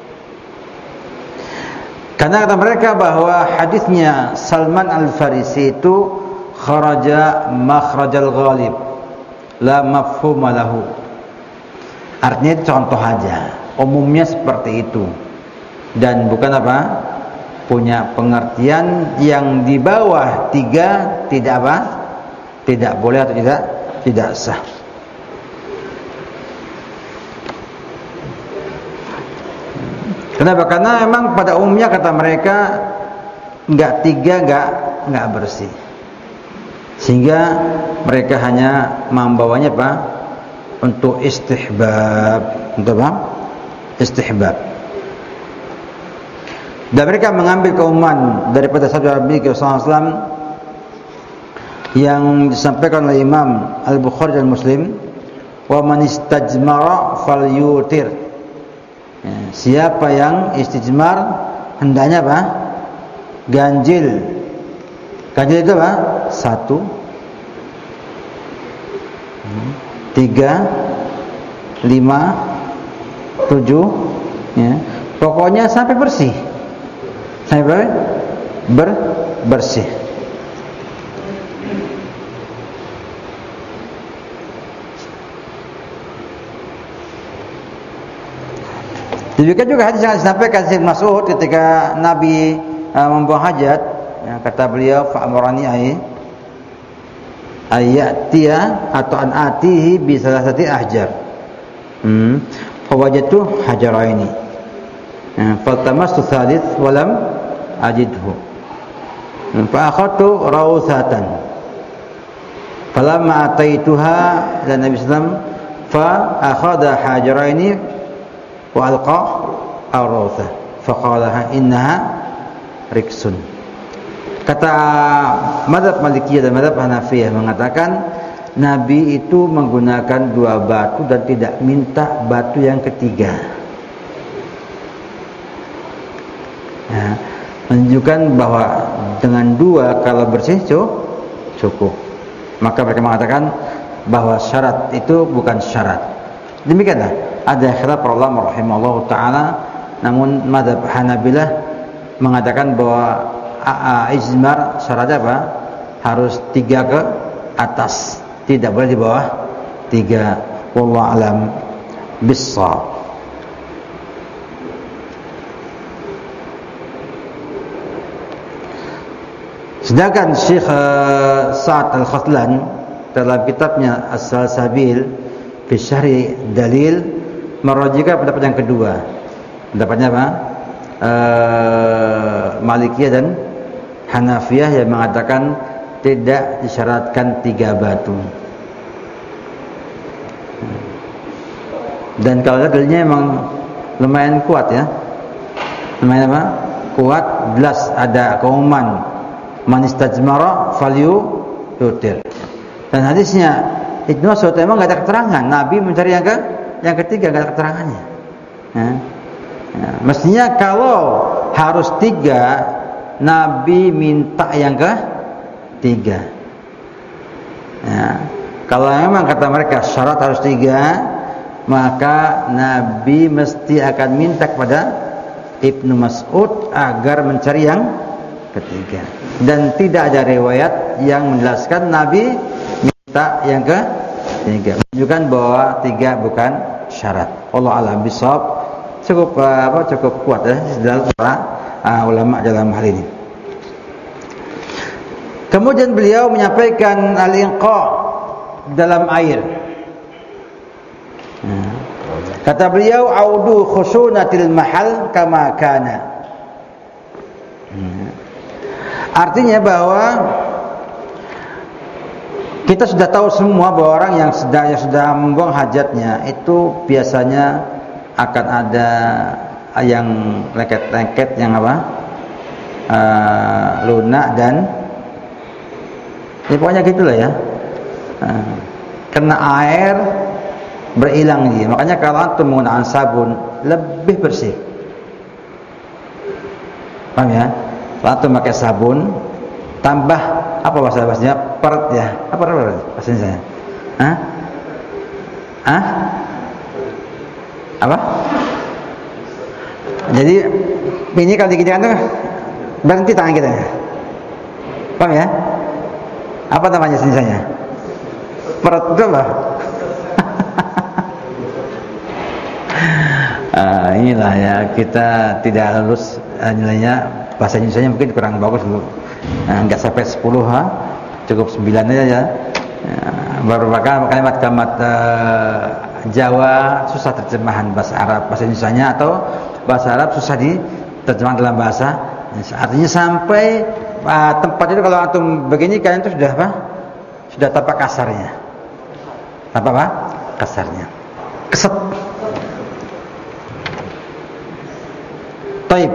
Karena kata mereka bahwa hadisnya Salman Al-Farisi itu kharaja makhrajal ghalib la mafhuma lahu. Artinya itu contoh aja, umumnya seperti itu, dan bukan apa, punya pengertian yang di bawah tiga tidak apa, tidak boleh atau tidak tidak sah. Kenapa? Karena memang pada umumnya kata mereka enggak tiga enggak enggak bersih, sehingga mereka hanya membawanya apa? Untuk istihbab, untuk apa? Istihbab. Dan mereka mengambil keumuman daripada sabda Nabi sallallahu alaihi wasallam yang disampaikan oleh Imam Al-Bukhari dan Muslim, wa man istajmara falyutir. Ya, siapa yang istijmar hendaknya apa? Ganjil. Ganjil itu apa? Satu, tiga, lima, tujuh, ya. Pokoknya sampai bersih. sampai ber, bersih. Demikian juga hadis yang disampaikan Syekh Mas'ud ketika Nabi uh, membuang hajat, ya, kata beliau fa'amrani ai ayatiya atau an atihi bi salasati ahjar. Hmm. Fawajadtu hajaraini. Ya, faltamastu thalith wa lam ajidhu. Fa akhadtu rawsatan. Falamma ataituha dan Nabi sallallahu alaihi wasallam fa akhadha hajaraini wa alqa ar-rawtha fa qala innaha riksun. Kata mazhab Malikiyah dan mazhab Hanafiyah mengatakan Nabi itu menggunakan dua batu dan tidak minta batu yang ketiga. Ya, menunjukkan bahwa dengan dua kalau bersih cukup. Maka mereka mengatakan bahwa syarat itu bukan syarat. Demikianlah ada khilaf para ulama rahimahullah taala, namun mazhab Hanabilah mengatakan bahwa ijmar syaratnya apa? Harus tiga ke atas, tidak boleh di bawah tiga. Wallahu alam bissawab. Sedangkan Syekh Sa'ad Al-Khatlan dalam kitabnya As-Salsabil fi Syarhi Dalil merujukkan pendapat yang kedua. Pendapatnya apa? Uh, Malikiyah dan Hanafiyah yang mengatakan tidak disyaratkan tiga batu. Dan kalau dalilnya memang lumayan kuat ya. Lumayan apa? Kuat, jelas ada keumuman man istajmara falyu yutir. Dan hadisnya Ibnu Mas'ud memang enggak ada keterangan Nabi mencari yang ke yang ketiga, enggak ada keterangannya. Ya. Ya, mestinya kalau harus tiga, Nabi minta yang ke tiga. Ya, kalau memang kata mereka syarat harus tiga, maka Nabi mesti akan minta kepada Ibnu Mas'ud agar mencari yang ketiga. Dan tidak ada riwayat yang menjelaskan Nabi minta yang ke tiga. Menunjukkan bahwa tiga bukan syarat. Allah a'lam bishawab. Cukup apa cukup kuat ya dalam para uh, ulama dalam hal ini. Kemudian beliau menyampaikan al-inqa dalam air. Hmm. Kata beliau audu khusunatil mahal kama kana. Hmm. Artinya bahwa kita sudah tahu semua bahwa orang yang sedang yang sudah membuang hajatnya itu biasanya akan ada yang lengket-lengket yang apa? Uh, lunak dan ya pokoknya gitulah ya. Uh, kena air berhilang dia. Makanya kalau antum menggunakan sabun lebih bersih. Paham ya? Kalau antum pakai sabun tambah apa bahasa bahasanya? Peret ya. Apa peret bahasanya? Hah? Hah? Apa? Jadi ini kalau diginikan tuh berhenti tangan kita. Paham ya? Apa namanya jenisnya? Peret itu apa? uh, inilah ya, kita tidak lulus uh, nilainya bahasa Indonesia mungkin kurang bagus dulu. Uh, enggak sampai sepuluh ha? Cukup sembilan aja ya. Uh, baru bakal kalimat-kalimat uh, Jawa susah terjemahan bahasa Arab, bahasa Indonesianya atau bahasa Arab susah diterjemahkan dalam bahasa. Artinya sampai uh, tempat itu kalau antum begini kalian itu sudah apa? Sudah tampak kasarnya. Tampak apa? Kasarnya. Keset. Taib.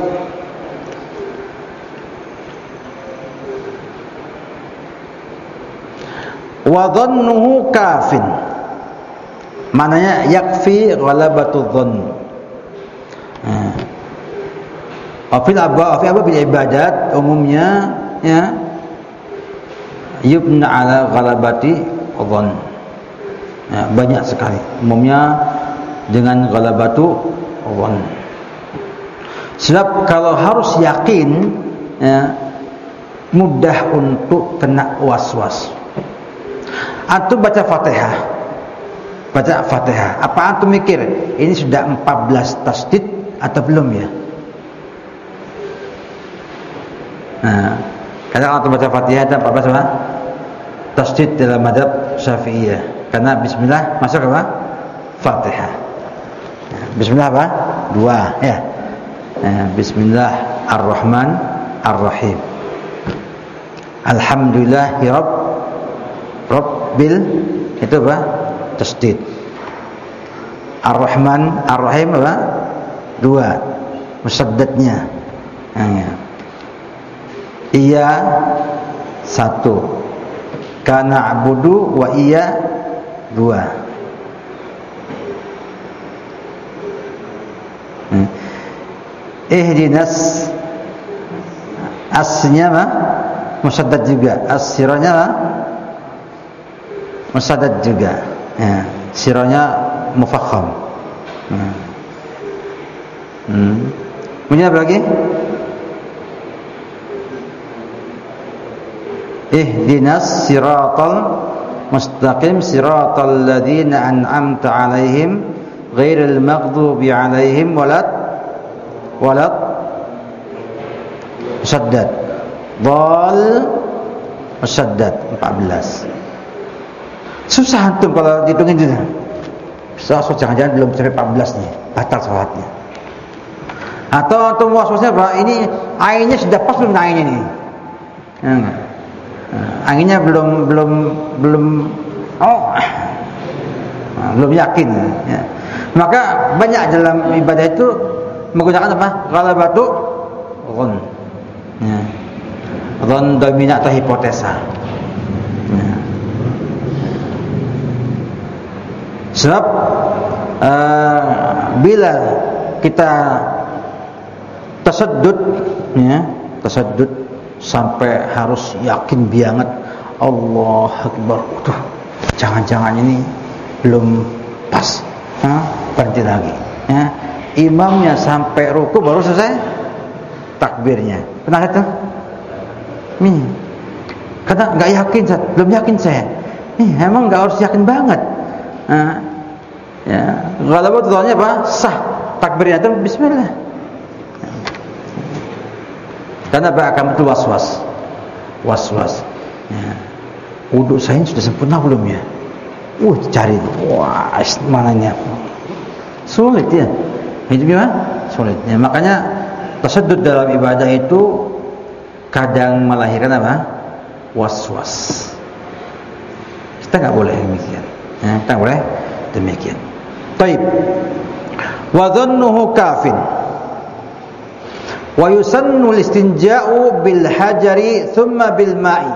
Wa dhannuhu kafin. Maknanya yakfi ghalabatu dhann. Nah. Afil abwa afil abwa bil ibadat umumnya ya yubna ala ghalabati dhann. Ya, banyak sekali umumnya dengan ghalabatu dhann. Sebab kalau harus yakin, ya, mudah untuk kena was-was. Antum baca Fatihah, baca Fatihah. Apa antum mikir ini sudah empat belas tasdid atau belum ya? Nah, kadang antum baca Fatihah ada empat belas apa? Tasdid dalam mazhab Syafi'iyah. Karena bismillah masuk apa? Fatihah. Bismillah apa? Dua, ya. Bismillah ar-Rahman ar-Rahim. Alhamdulillahi rabb rabbil, itu apa? Tasdid. Ar-Rahman ar-Rahim apa? Dua, musaddadnya. Nah, iya satu, kana abudu wa iya dua. hmm. Ihdinas, asnya apa? Musaddad juga. As-siranya apa? Musaddad juga, ya. Siranya mufakham. hmm. hmm. Punya apa lagi? Ihdinas siratal mustaqim siratal ladzina an'amta 'alaihim ghairil maghdubi 'alaihim walad walad musaddad. Dhal musaddad empat belas. Susah antum kalau dihitungin itu. Susah, so, jangan-jangan belum sampai empat belas nih, batal salatnya. Atau antum was-wasnya apa? Ini ainnya sudah pas belum ainnya nih? Enggak. Nah, anginnya belum belum belum oh nah, belum yakin, ya. Maka banyak dalam ibadah itu menggunakan apa? Ghalabatu ghun. Ya. Ghun dominan atau hipotesa. Ya. Sebab uh, bila kita tasaddud, ya, tasaddud sampai harus yakin banget, Allah Akbar, tuh jangan-jangan ini belum pas, ha? Berhenti lagi, ya. Imamnya sampai ruku baru selesai takbirnya. Pernah itu? Nih, karena nggak yakin, belum yakin saya. Nih, emang nggak harus yakin banget. Nah, ya, kalau betulnya apa? Sah takbirnya itu bismillah. Karena akan itu was-was, was-was. Ya. Wudhu saya sudah sempurna belum ya? Uh, cari, wah, mananya sulit ya. Itu gimana? Sulit. Ya, makanya tasaddud dalam ibadah itu kadang melahirkan apa? Was-was. Kita nggak boleh demikian. Ya, kita nggak boleh demikian. Taib. Wa dhannuhu kafin. Wa yusannu listinja'u bil hajari thumma bil ma'i.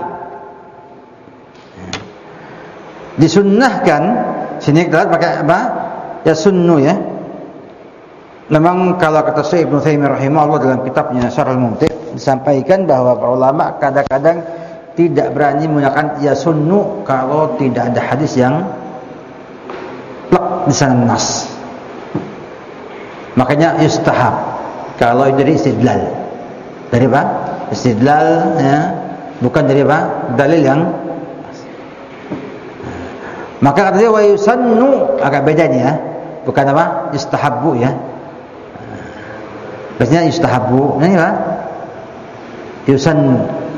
Disunnahkan, sini kita pakai apa? Ya sunnu, ya. Memang kalau kata Syekh Ibnu Taimiyah rahimahullah dalam kitabnya Syarhul Mumti' disampaikan bahwa para ulama kadang-kadang tidak berani menggunakan ya sunnu kalau tidak ada hadis yang plek di sana nas. Makanya yustahab. Kalau dari istidlal, dari apa? Istidlal, ya, bukan dari apa? Dalil yang. Maka katanya wa yusannu, agak beda nih, ya. Bukan apa? Yustahabbu, ya. Biasanya yustahabbu, ini apa? Yusannu.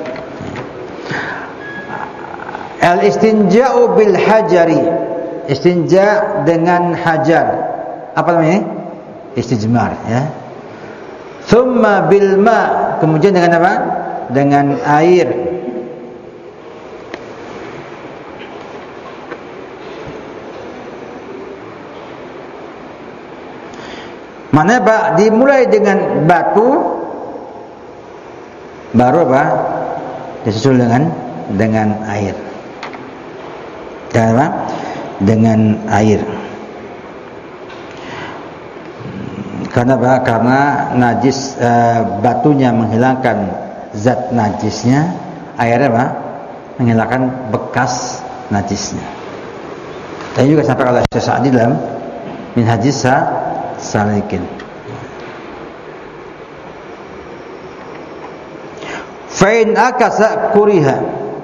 Al-istinja'u bil hajari, istinja dengan hajar. Apa namanya? Istijmar, ya. Thumma bil ma, kemudian dengan apa? Dengan air. Mana Pak? Dimulai dengan batu, baru apa? Disusul dengan dengan air. Dan apa? Dengan air. Karena apa? Karena najis, e, batunya menghilangkan zat najisnya, airnya apa? Menghilangkan bekas najisnya. Dan juga sampai oleh Syekh Sa'di dalam Minhajis Salikin. Fa'in akasa kuriha.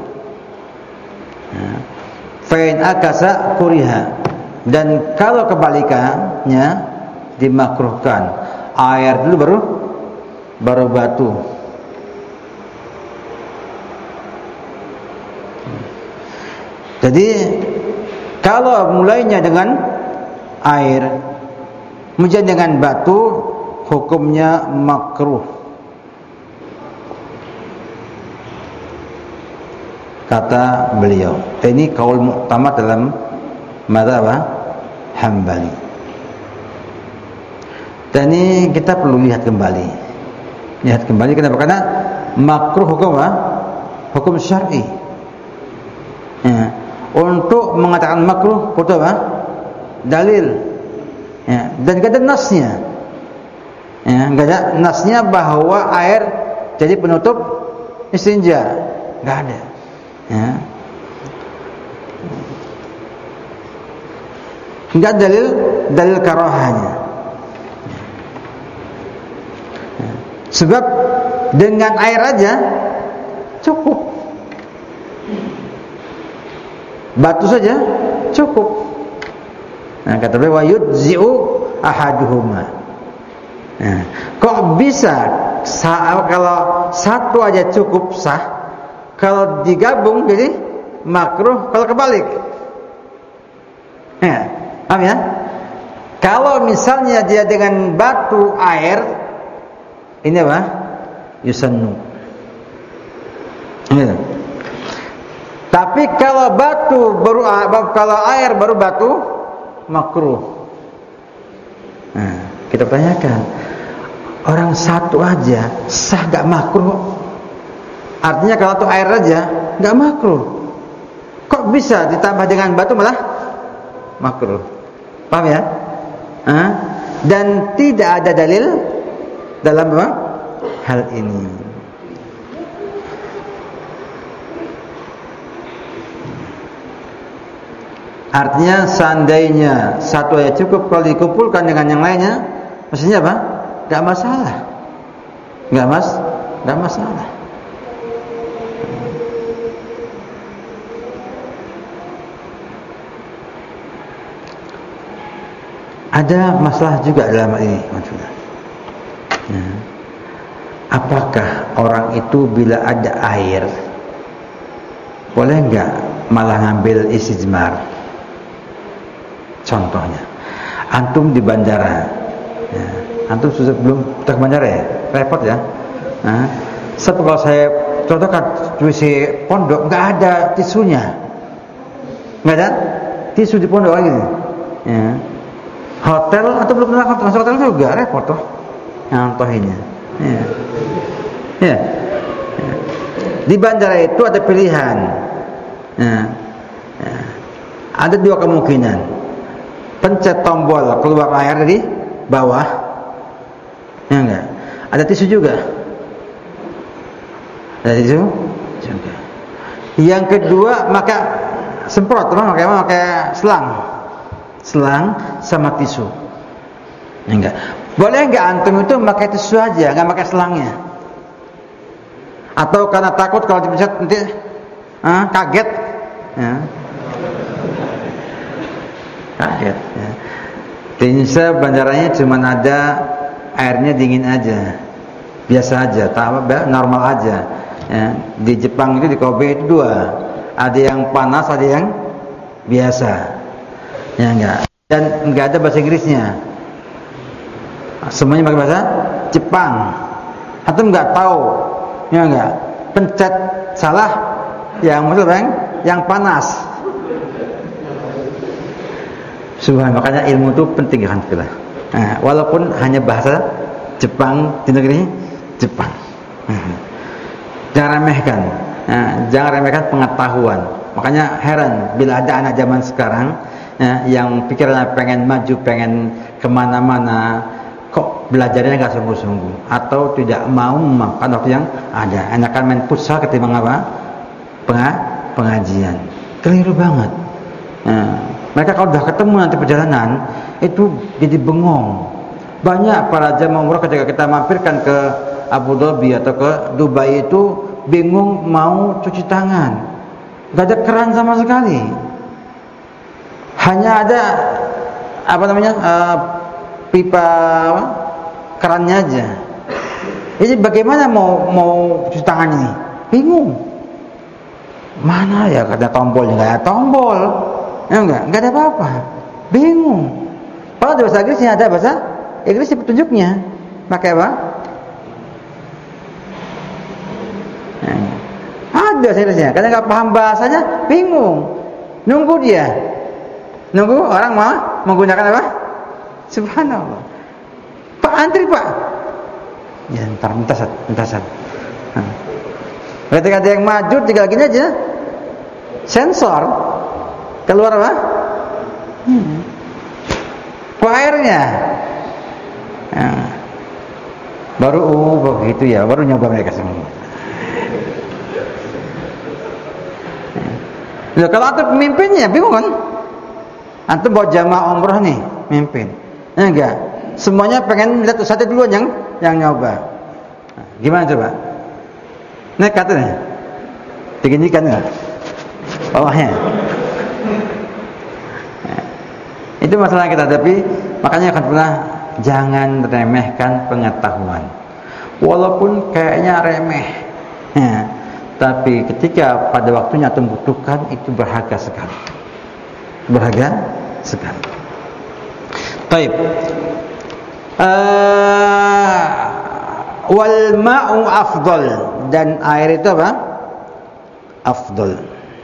Fa'in akasa kuriha. Dan kalau kebalikannya dimakruhkan, air dulu baru baru batu. Jadi kalau mulainya dengan air, kemudian dengan batu, hukumnya makruh. Kata beliau. Ini kaul mu'tamad dalam mazhab Hambali. Dan ini kita perlu lihat kembali. Lihat kembali kenapa? Karena makruh hukum apa? Hukum syar'i. Ya. Untuk mengatakan makruh butuh apa? Dalil. Ya. Dan enggak ada nasnya. Ya, enggak ada nasnya bahwa air jadi penutup istinja. Enggak ada. Ya. Enggak dalil dalil karahahnya. Sebab dengan air aja cukup. Batu saja cukup. Nah, kata beliau wa yujzi'u ahaduhuma. Nah, kok bisa sah, kalau satu aja cukup sah, kalau digabung jadi makruh, kalau kebalik. Ya, paham ya? Kalau misalnya dia dengan batu air, ini apa? Yusannu. Ya. Tapi kalau batu baru kalau air baru batu makruh. Nah, kita tanyakan, orang satu aja sah gak makruh? Artinya kalau itu air aja gak makruh. Kok bisa ditambah dengan batu malah makruh? Paham ya? Hah? Dan tidak ada dalil dalam apa? Hal ini. Artinya seandainya satu aja cukup, kalau dikumpulkan dengan yang lainnya, maksudnya apa? Gak masalah. Gak mas, gak masalah. Ada masalah juga dalam hal ini, maksudnya. Nah, apakah orang itu bila ada air boleh enggak malah ngambil istijmar? Contohnya, antum di bandara, ya, antum sudah belum ke bandara ya, repot ya. Nah, sebab kalau saya contohkan W C pondok nggak ada tisunya, nggak ada tisu di pondok lagi. Ya. Hotel atau belum pernah masuk hotel juga repot toh, contohnya. Ya. Ya. Ya. Di bandara itu ada pilihan. Ya. Ya. Ada dua kemungkinan. Pencet tombol keluar air dari bawah, ya enggak? Ada tisu juga. Ada tisu juga. Yang kedua, maka semprot, teman, pakai pakai selang, selang sama tisu. Ya enggak? Boleh enggak antum itu pakai tisu aja, enggak pakai selangnya? Atau karena takut kalau dipencet nanti ah, kaget, ya. Kaget. Ya. Di Indonesia bandaranya cuma ada airnya dingin aja, biasa aja, tak apa, normal aja. Ya. Di Jepang itu di Kobe itu dua, ada yang panas, ada yang biasa. Ya enggak. Dan enggak ada bahasa Inggrisnya. Semuanya pakai bahasa Jepang. Atau enggak tahu, ya enggak. Pencet salah, yang maksud bang, yang panas. Subhan, makanya ilmu itu penting kan kita. Nah, walaupun hanya bahasa Jepang di negeri Jepang. Nah, jangan remehkan. Nah, jangan remehkan pengetahuan. Makanya heran bila ada anak zaman sekarang ya, yang pikirannya pengen maju, pengen kemana-mana, kok belajarnya nggak sungguh-sungguh atau tidak mau memakan waktu yang ada. Enakan main futsal ketimbang apa? Pengajian. Keliru banget. Nah, mereka kalau sudah ketemu nanti perjalanan itu jadi bengong. Banyak para jamaah umrah ketika kita mampirkan ke Abu Dhabi atau ke Dubai itu bingung mau cuci tangan, nggak ada keran sama sekali, hanya ada apa namanya uh, pipa apa? Kerannya aja. Jadi bagaimana mau mau cuci tangan ini? Bingung. Mana ya ada tombolnya? Nggak ada tombol, ya enggak, nggak ada apa-apa. Bingung. Kalau ada bahasa Inggrisnya, ada bahasa Inggris petunjuknya. Pakai apa? Nah, ada bahasa Inggrisnya. Karena nggak paham bahasanya, bingung. Nunggu dia, nunggu orang mau menggunakan apa? Subhanallah. Pak, antri Pak. Ya, ntar mentasan, mentasan. Nah. Ketika ada yang maju, tinggal gini aja. Sensor keluar apa? Hmm. Airnya. Nah. Baru oh begitu ya, baru nyoba mereka semua. Nah, kalau antum pemimpinnya bingung kan? Antum bawa jamaah umroh nih, mimpin. Ya enggak? Semuanya pengen lihat ustadznya duluan yang yang nyoba. Nah, gimana coba? Nekat nih. Diginikan enggak? Bawahnya. Nah, itu masalah kita, tapi makanya akan pernah jangan remehkan pengetahuan. Walaupun kayaknya remeh. Ya, tapi ketika pada waktunya antum butuhkan itu berharga sekali. Berharga sekali. Baik. Uh, wal ma'u afdal, dan air itu apa? Afdal.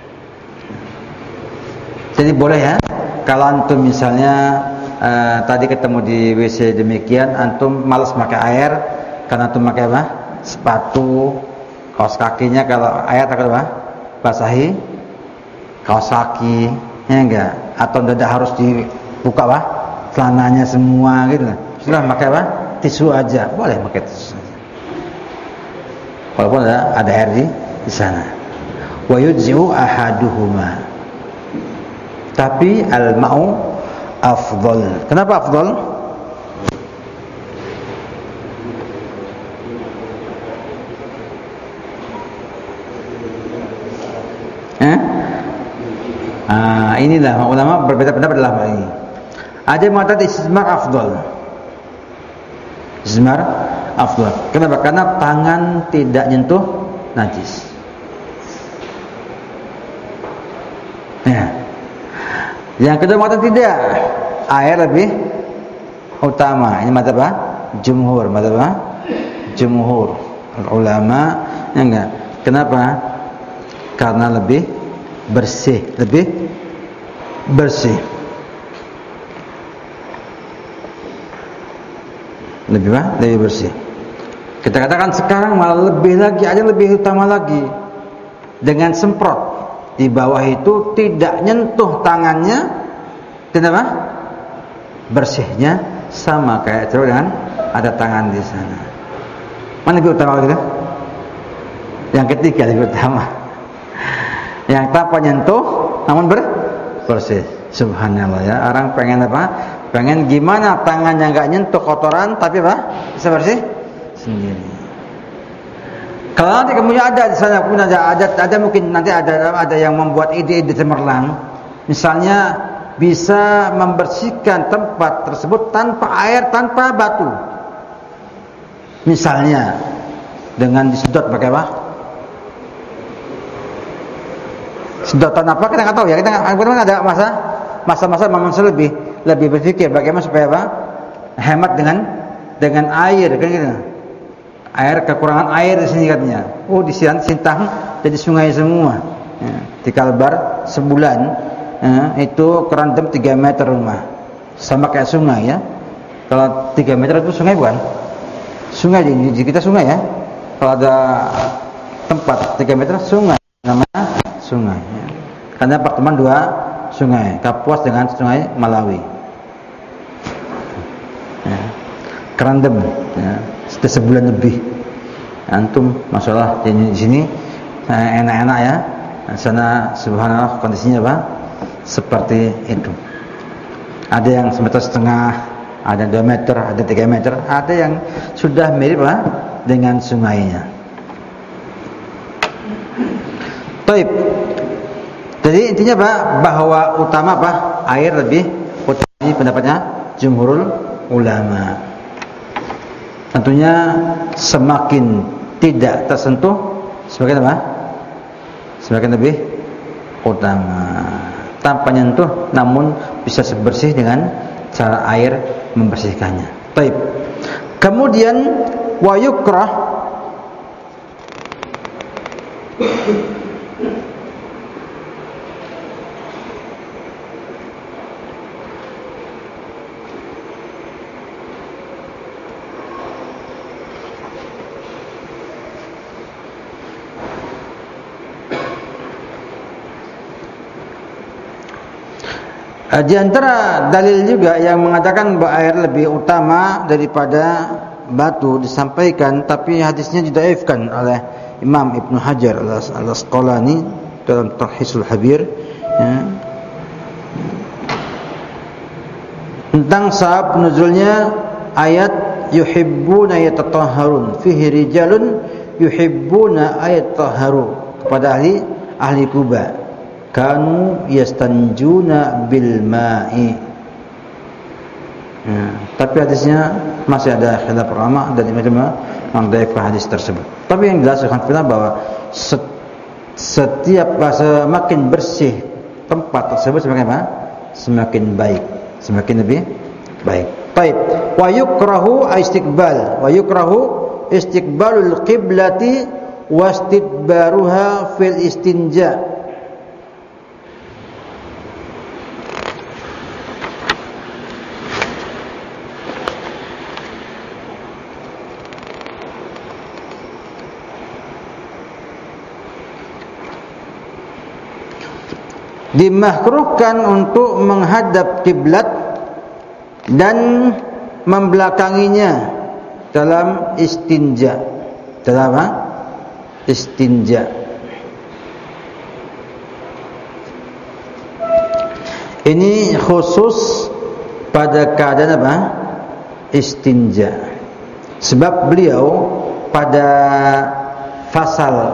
Jadi boleh ya, kalau antum misalnya uh, tadi ketemu di W C demikian, antum malas pakai air karena antum pakai apa? Sepatu, kaos kakinya, kalau air takut apa? Basahi kaos kaki, ya enggak? Atau tidak harus dibuka apa? Celananya semua gitu. Sudah pakai apa? Tisu aja, boleh pakai tisu aja. Walaupun ada, ada air di, di sana. Wa yujzi'u ahaduhuma. Tapi al-ma'u afdal. Kenapa afdal? Eh? Ah, inilah ulama berbeda pendapat dalam hal ini. Ada yang mengatakan istismar afdal. Istismar afdal. Kenapa? Karena tangan tidak nyentuh najis. Ya. Yang kedua mengatakan tidak, air lebih utama. Ini mata apa? Jumhur, mata apa? Jumhur ulama, ya enggak. Kenapa? Karena lebih bersih, lebih bersih. Lebih apa? Lebih bersih. Kita katakan sekarang malah lebih lagi, ada lebih utama lagi. Dengan semprot di bawah itu tidak nyentuh tangannya, dan apa? Bersihnya sama kayak itu dengan ada tangan di sana. Mana lebih utama gitu? Yang ketiga lebih utama. Yang tanpa nyentuh namun ber bersih. Subhanallah ya. Orang pengen apa? Pengen gimana tangannya enggak nyentuh kotoran tapi apa? Bisa bersih sendiri. Kalau nanti kemudian ada di sana pun ada, ada ada mungkin nanti ada ada yang membuat ide-ide cemerlang. Misalnya bisa membersihkan tempat tersebut tanpa air, tanpa batu. Misalnya dengan disedot pakai apa? Sedotan apa kita nggak tahu ya. Kita nggak ada masa masa-masa manusia lebih lebih berpikir bagaimana supaya apa? Hemat dengan dengan air kan gitu. Air, kekurangan air di sini katanya. Oh, di sini Sintang jadi sungai semua. Ya, di Kalbar sebulan ya, itu kerendam tiga meter rumah. Sama kayak sungai ya. Kalau tiga meter itu sungai bukan? Sungai di, di kita sungai ya. Kalau ada tempat tiga meter sungai, namanya sungai ya. Karena pertemuan dua sungai, Kapuas dengan sungai Malawi. Ya. Kerendam ya. Sudah sebulan lebih. Antum masalah di sini enak-enak ya. Sana subhanallah kondisinya apa? Seperti itu. Ada yang semeter setengah, ada dua meter, ada tiga meter, ada yang sudah mirip lah dengan sungainya. Taib. Jadi intinya apa? Bahwa utama apa? Air lebih utama. Ini pendapatnya jumhurul ulama. Tentunya semakin tidak tersentuh semakin apa? Semakin lebih utama. Tanpa nyentuh namun bisa bersih dengan cara air membersihkannya. Taib. Kemudian wa yukrah di antara dalil juga yang mengatakan bahwa air lebih utama daripada batu disampaikan, tapi hadisnya didaifkan oleh Imam Ibnu Hajar Al-Asqalani dalam Tarhisul Habir, ya, tentang sabab nuzulnya ayat yuhibbuna yatatahharun fihi rijalun yuhibbuna ayatahharu, kepada ahli ahli Kuba, kanu yastanjuna bil ma'i. Ya, tapi hadisnya masih ada khilaf ulama dan imam mengdaifkan hadis tersebut. Tapi yang jelas alhamdulillah bahwa setiap semakin bersih tempat tersebut semakin apa? Semakin baik, semakin lebih baik. Baik. Wa yukrahu istiqbal, wa yukrahu istiqbalul qiblati wastidbaruha fil istinja. Dimakruhkan untuk menghadap kiblat dan membelakanginya dalam istinja. Dalam apa? Istinja. Ini khusus pada keadaan apa? Istinja. Sebab beliau pada fasal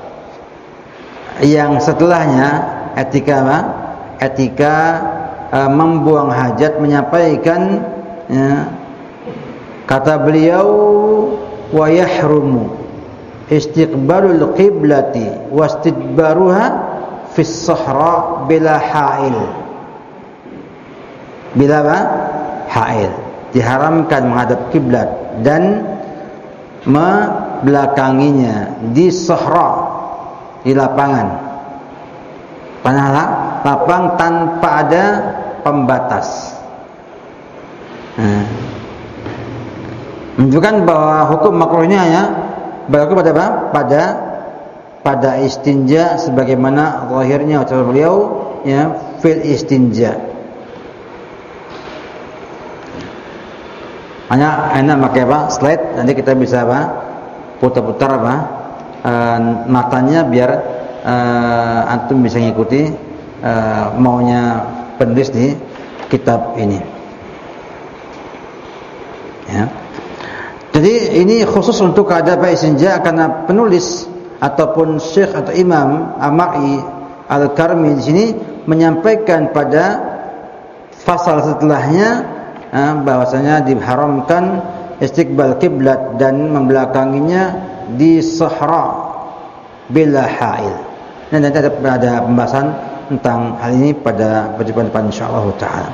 yang setelahnya, etika apa? Etika uh, membuang hajat, menyampaikan, ya, kata beliau wa yahrumu istiqbalul qiblati wastidbaruha fis sahra bila ha'il. Bila apa? Ha'il. Diharamkan menghadap kiblat dan membelakanginya di sahra, di lapangan. Tanah lapang tanpa ada pembatas. Nah, menunjukkan bahwa hukum makruh ini hanya berlaku pada apa? Pada pada istinja, sebagaimana zahirnya ucapan beliau, ya, fil istinja. Hanya enak pakai apa? Slide, nanti kita bisa apa? Putar-putar apa? E, matanya biar Uh, antum bisa ngikuti uh, maunya penulis di kitab ini, ya. Jadi ini khusus untuk keadaan istinja, karena penulis ataupun syekh atau imam Amai Al-Karmi di sini menyampaikan pada fasal setelahnya uh, bahwasanya diharamkan istiqbal kiblat dan membelakanginya di sahra bila ha'il. Dan nanti ada, ada pembahasan tentang hal ini pada perjumpaan depan insyaallah taala.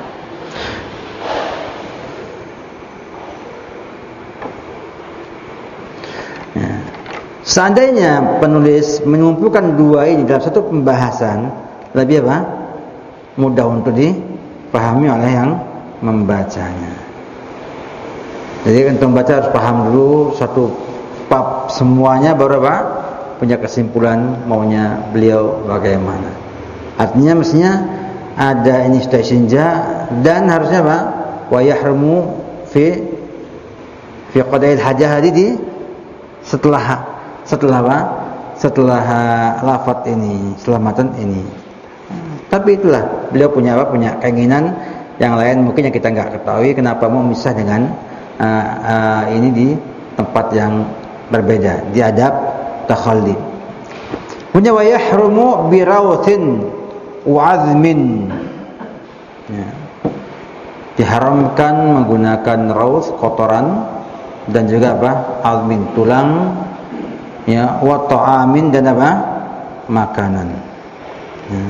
Ya. Seandainya penulis mengumpulkan dua ini dalam satu pembahasan, lebih apa? Mudah untuk dipahami oleh yang membacanya. Jadi untuk membaca harus paham dulu satu bab semuanya, baru apa? Punya kesimpulan maunya beliau bagaimana. Artinya mestinya ada ini sudah istinja, dan harusnya apa? Wa yahrumu fi fi qadail hajah di setelah setelah apa? Setelah lafaz ini, setelah matan ini. Tapi itulah beliau punya apa? Punya keinginan yang lain mungkin yang kita enggak ketahui, kenapa mau misah dengan uh, uh, ini di tempat yang berbeda, di adab takhalli. Punya wa yahrumu bi rawthin wa 'azmin. Ya. Diharamkan menggunakan raus kotoran dan juga apa? Azmin tulang, ya, wa ta'amin dan apa? Makanan. Ya.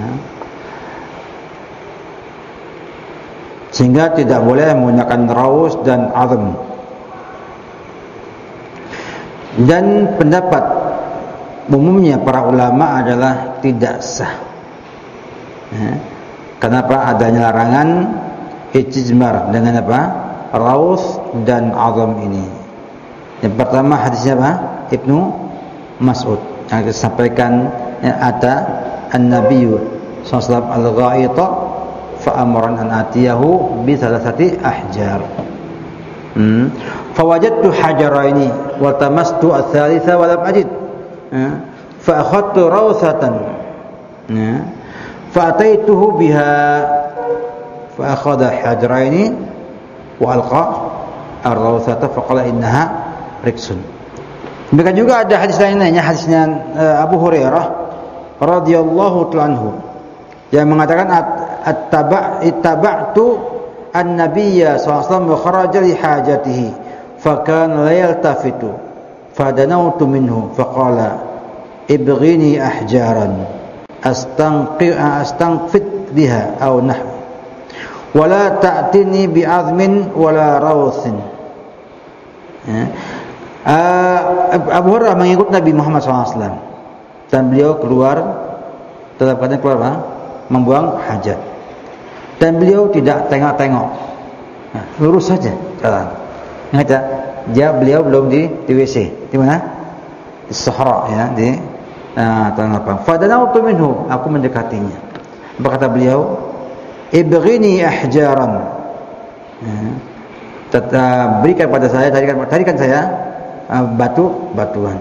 Sehingga tidak boleh menggunakan raus dan azm. Dan pendapat umumnya para ulama adalah tidak sah. Ya. Kenapa adanya larangan istijmar dengan apa? Raus dan azam ini. Yang pertama hadisnya apa? Ibnu Mas'ud yang disampaikan, ya, ada an-nabiy sallallahu alaihi wasallam al-gha'ita fa amran an atiyahu bi thalathati ahjar. Hmm. Fawajadtu hajaraini wa tamastu ats-tsalitsa wa lam ajid. Fa akhadtu rawsatan. Ya. Fa ataituhu biha fa akhadha hajaraini wa alqa ar-rawsata fa qala innaha riksun. Demikian juga ada hadis lainnya, hadisnya Abu Hurairah radhiyallahu ta'ala anhu yang mengatakan at-taba' ittaba'tu an-nabiyya sallallahu alaihi wasallam wa kharaja li hajatihi fa kana la yaltafitu fa danawtu minhu fa qala ibghini ahjaran astanqi astanqfit biha aw nahw wa la ta'tini bi'azmin wa la rawthin. Ya. Uh, Abu Hurairah mengikut Nabi Muhammad sallallahu alaihi wasallam dan beliau keluar dalam keadaan keluar apa? Membuang hajat dan beliau tidak tengok-tengok, nah, lurus saja jalan. Ingat ya, dia beliau belum di, di W C, di mana? Di Sahara, ya, di uh, tanah lapang. Fadanautu minhu, aku mendekatinya. Apa kata beliau? Ibghini ahjaran, ya, tetap berikan pada saya, tarikan, tarikan saya batu batuan.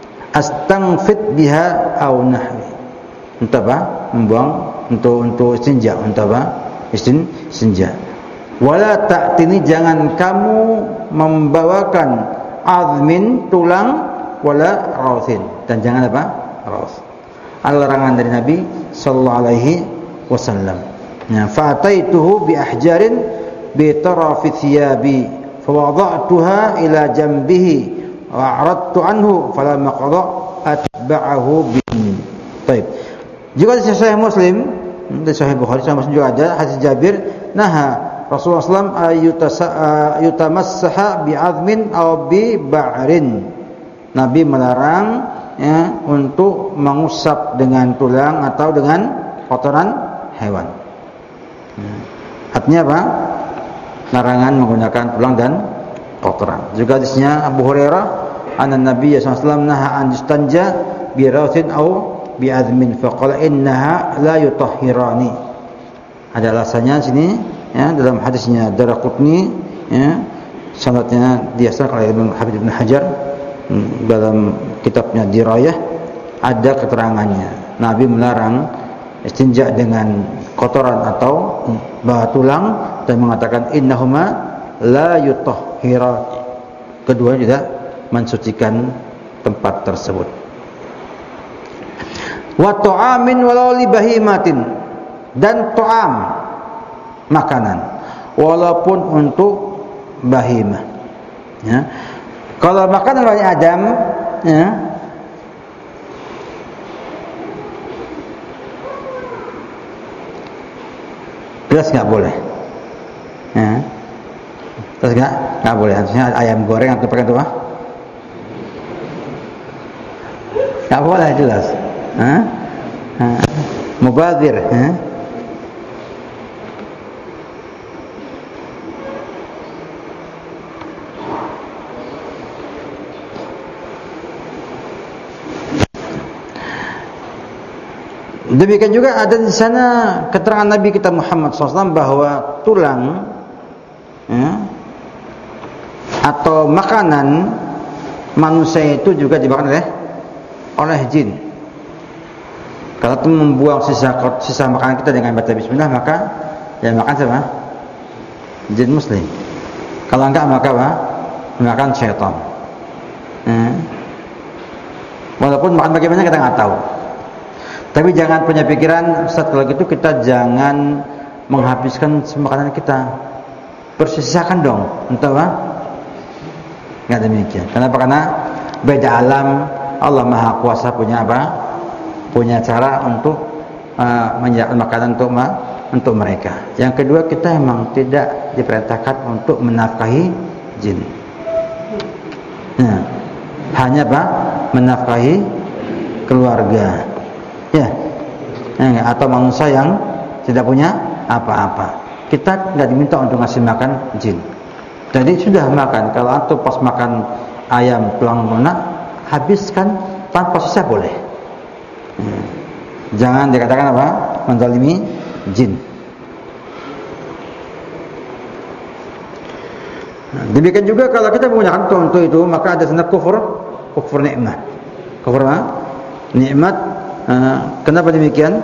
Astanfit biha au nahwi. Untuk apa? Membuang untuk untuk istinja, untuk apa? Istin istinja. Wala ta'tini, jangan kamu membawakan azmin tulang, wala rawthin, dan jangan apa? Raws. Larangan dari Nabi sallallahu alaihi wasallam. Nah, fa'ataituhu bi ahjarin bi tarafi thiyabi fa wada'tuha ila jambihi wa aradtu anhu falamma qada atba'ahu bin. Baik. Juga di Sahih Muslim, di Sahih Bukhari sama juga ada hadis Jabir, naha Rasulullah sallallahu alaihi wasallam yutamassaha bi'azmin aw bi ba'rin. Nabi melarang, ya, untuk mengusap dengan tulang atau dengan kotoran hewan. Ya. Artinya apa? Larangan menggunakan tulang dan kotoran. Juga hadisnya Abu Hurairah, anna Nabi sallallahu alaihi wasallam naha an yustanja bi rawthin aw bi azmin fa qala innaha la yutahhirani. Ada alasannya sini, ya, dalam hadisnya Daraqutni, ya, sanadnya dihasankan oleh Ibnu Habib Ibnu Hajar dalam kitabnya Dirayah, ada keterangannya. Nabi melarang istinja dengan kotoran atau tulang dan mengatakan innahuma la yutahhirani. Kedua tidak mensucikan tempat tersebut. Wa ta'amin walau li bahimatin, dan ta'am makanan walaupun untuk bahimah, ya. Kalau makanan Bani Adam, ya, jelas nggak boleh, ya. Terus nggak nggak boleh. Artinya ayam goreng atau pakai apa? Nggak boleh, jelas. Hah? Hah? Mubazir, ha? Demikian juga ada di sana keterangan Nabi kita Muhammad shallallahu alaihi wasallam bahwa tulang, ya, atau makanan manusia itu juga dimakan oleh oleh jin. Kalau itu membuang sisa sisa makanan kita dengan baca bismillah, maka yang makan siapa? Jin muslim. Kalau enggak, maka apa? Makan syaitan. Hmm. Walaupun makan bagaimana kita nggak tahu. Tapi jangan punya pikiran, Ustaz, kalau gitu kita jangan menghabiskan makanan kita, persisakan dong untuk apa? Nggak demikian. Kenapa? Karena beda alam. Allah Maha Kuasa punya apa? Punya cara untuk uh, menyediakan makanan untuk untuk mereka. Yang kedua, kita memang tidak diperintahkan untuk menafkahi jin. Nah, hanya apa? Menafkahi keluarga. Ya, ya, atau manusia yang tidak punya apa-apa. Kita nggak diminta untuk ngasih makan jin. Jadi sudah makan. Kalau antum pas makan ayam tulang lunak, habiskan tanpa sisa boleh. Hmm. Jangan dikatakan apa? Menzalimi jin. Nah, demikian juga kalau kita menggunakan contoh itu, maka ada sana kufur, kufur nikmat. Kufur apa? Nikmat. Uh, kenapa demikian?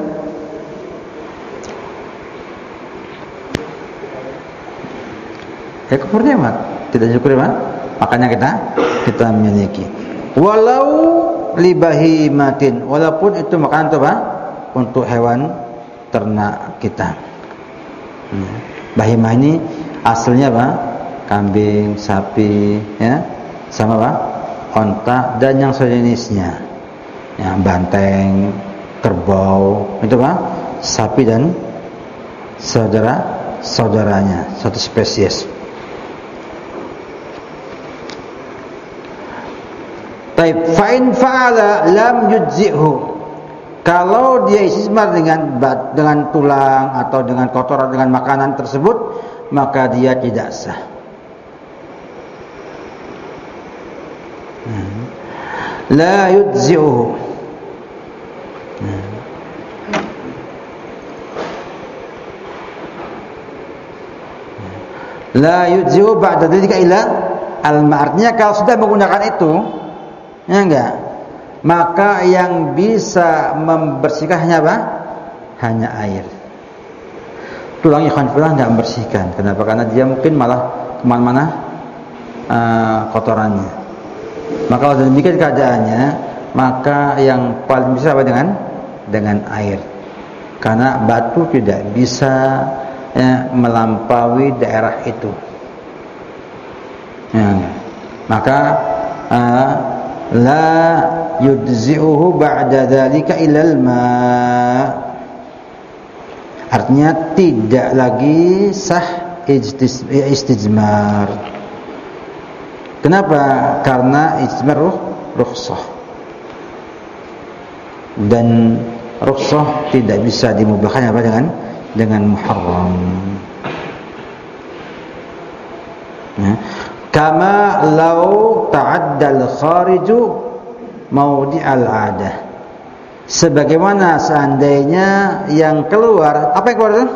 Ya kufur nikmat, tidak syukur apa? Makanya kita kita memiliki. Walau libahimatin, walaupun itu makanan apa? Untuk hewan ternak kita. Hmm. Bahimah ini aslinya apa? Kambing, sapi, ya, sama apa? Onta dan yang sejenisnya. Ya, banteng, kerbau, itu apa? Sapi dan saudara-saudaranya, satu spesies. Taib fa'in fa'ala lam yujzi'hu. Kalau dia istismar dengan dengan tulang atau dengan kotoran, dengan makanan tersebut, maka dia tidak sah. Hmm. La yujzi'hu. La yujzi'u ba'da dzalika ila al-ma'. Artinya kalau sudah menggunakan itu, ya enggak, maka yang bisa membersihkannya apa? Hanya air. Tulang ikhwan fillah enggak membersihkan. Kenapa? Karena dia mungkin malah kemana-mana uh, kotorannya. Maka kalau demikian keadaannya, maka yang paling bisa apa dengan dengan air. Karena batu tidak bisa ya, melampaui daerah itu. Ya, maka uh, la yujzi'uhu ba'da dzalika ilal ma'. Artinya tidak lagi sah istijmar. Kenapa? Karena istijmar ruh rukhsah. Dan rukhsah tidak bisa dimubahkan apa dengan dengan muharram. Ya. Kama law ta'addal khariju mawdi'al 'adah. Sebagaimana seandainya yang keluar, apa yang keluar itu?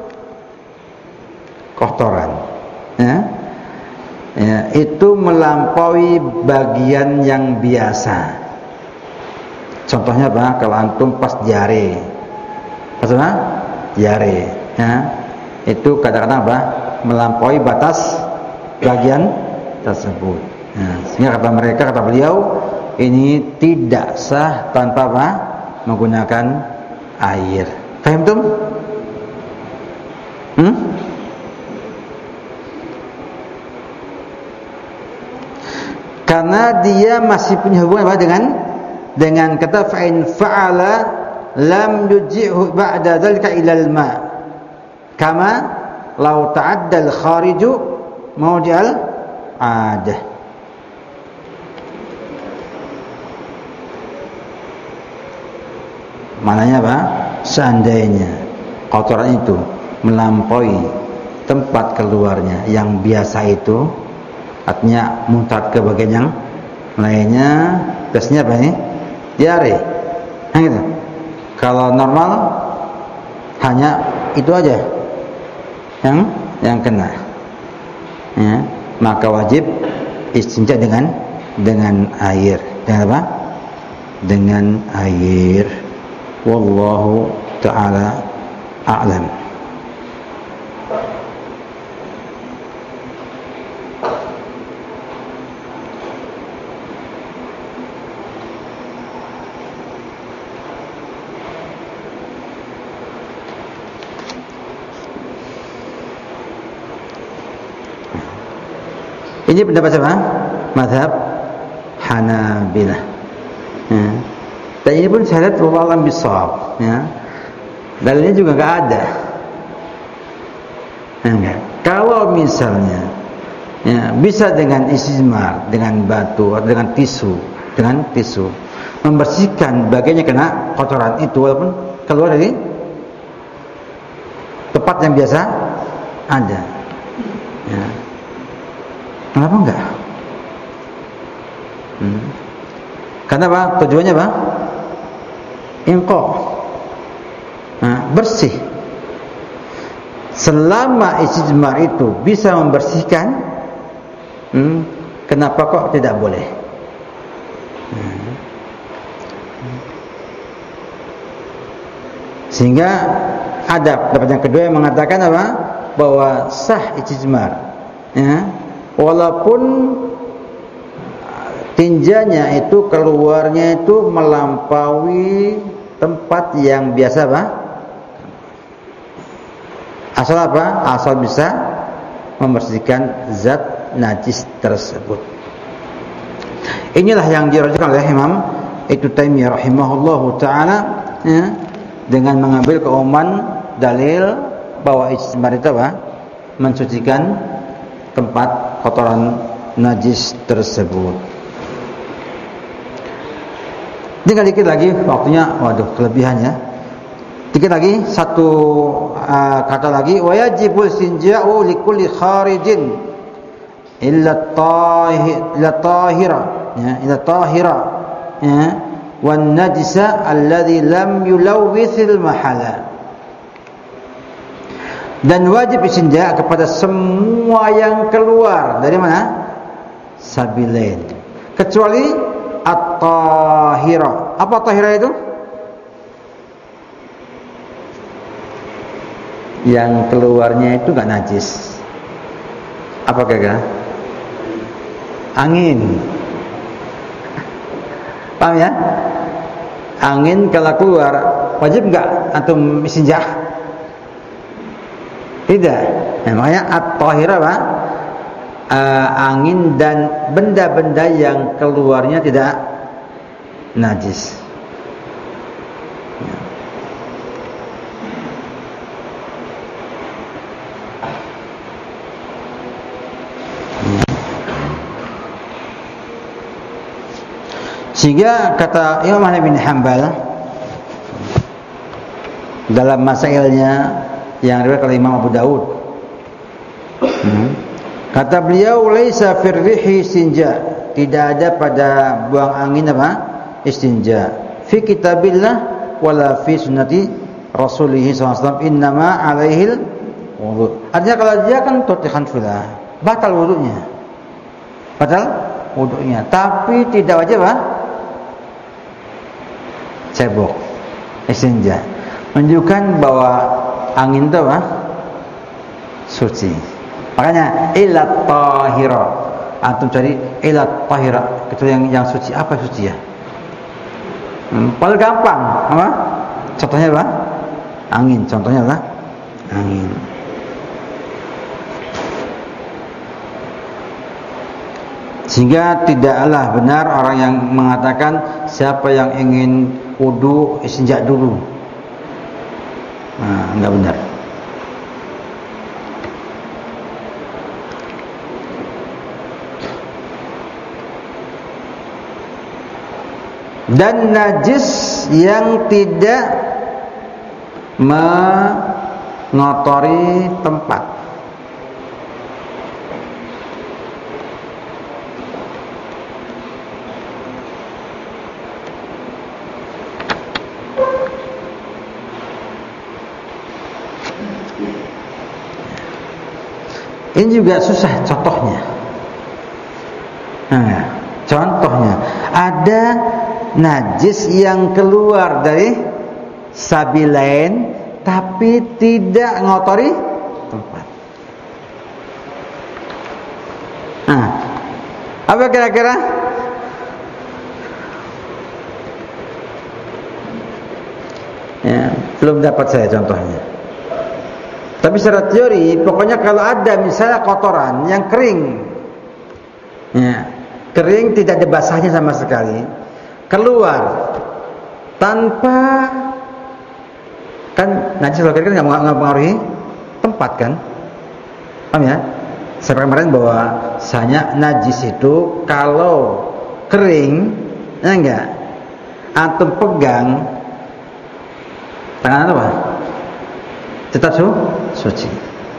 Kotoran. Ya. Ya, itu melampaui bagian yang biasa. Contohnya apa? Kalau antum pas diare. Pas apa? Diare, ya. Itu kadang-kadang apa? Melampaui batas bagian tersebut. Nah, sehingga kata mereka, kata beliau, ini tidak sah tanpa apa? Menggunakan air. Paham tuh? Hmm? Karena dia masih punya hubungan apa dengan dengan kata fa'in fa'ala lam yujzi'hu ba'da dzalika ilal ma'. Kama law ta'adda al-khariju mawdi'al 'adah. Maknanya apa? Seandainya kotoran itu melampaui tempat keluarnya yang biasa itu, artinya muncrat ke bagian yang lainnya, biasanya apa ini? Diare. Nah, gitu. Kalau normal hanya itu aja yang yang kena. Ya, maka wajib istinja dengan dengan air. Dengan apa? Dengan air. Wallahu ta'ala a'lam. Ini pendapat siapa? Mazhab Hanabilah. Ya. Dan ini pun saya lihat wallahu a'lam bishawab. Ya. Dalilnya juga enggak ada. Enggak. Kalau misalnya ya, bisa dengan istijmar, dengan batu atau dengan tisu, dengan tisu membersihkan bagiannya kena kotoran itu walaupun keluar dari tempat yang biasa ada. Ya. Kenapa enggak? Hmm. Karena apa? Tujuannya apa? Inqa. Nah, bersih. Selama istijmar itu bisa membersihkan, hmm, kenapa kok tidak boleh? Hmm. Sehingga ada pendapat yang kedua yang mengatakan apa? Bahwa sah istijmar, ya, walaupun tinjanya itu keluarnya itu melampaui tempat yang biasa apa? Asal apa? Asal bisa membersihkan zat najis tersebut. Inilah yang dirajihkan oleh Imam Ibnu Taimiyah rahimahullahu taala, ya, dengan mengambil keumuman dalil bahwa istijmar itu apa? Mensucikan tempat kotoran najis tersebut. Tinggal dikit lagi waktunya, waduh kelebihannya. Dikit lagi satu uh, kata lagi, wajibul sinja'u likulli kharijin illa tahir illa tahira, ya, illa tahira, ya, wan najisa alladhi lam yulawwithil mahala. Dan wajib istinja kepada semua yang keluar dari mana? Sabilain. Kecuali at-tahira. Apa tahira itu? Yang keluarnya itu enggak najis. Apa kira-kira? Angin. Paham ya? Angin kalau keluar wajib enggak antum istinja? Tidak. Nah, makanya at-tahira apa? Uh, angin dan benda-benda yang keluarnya tidak najis. Sehingga kata Imam Ahmad bin Hanbal dalam masailnya yang diriwayatkan oleh Imam Abu Daud, hmm. kata beliau, laisa firrihi istinja, tidak ada pada buang angin apa? Istinja. Fi kitabillah wala fi sunnati Rasulih sallallahu alaihi wasallam, innama alaihil wudu. Artinya kalau dia kan totihan sudah batal wudunya. Batal wudunya, tapi tidak wajib apa? Cebok istinja. Menunjukkan bahwa angin itu apa? Suci. Makanya ilat tahira. Antum cari ilat tahira, itu yang yang suci. Apa suci ya? Hmm, paling gampang, apa? Contohnya apa? Angin. Contohnya apa? Angin. Sehingga tidaklah benar orang yang mengatakan siapa yang ingin wudu istinja dulu. Nah, enggak benar. Dan najis yang tidak mengotori tempat. Ini juga susah contohnya. Nah, contohnya ada najis yang keluar dari sabilain tapi tidak ngotori tempat. Nah, apa kira-kira? Ya, belum dapat saya contohnya. Tapi secara teori, pokoknya kalau ada misalnya kotoran yang kering, Ya, kering tidak ada basahnya sama sekali, keluar tanpa, kan najis kalau kering kan nggak mempengaruhi tempat kan, paham ya? Saya kemarin bahwa sanya najis itu kalau kering, ya enggak, antum pegang tangan apa? Tetap su suci.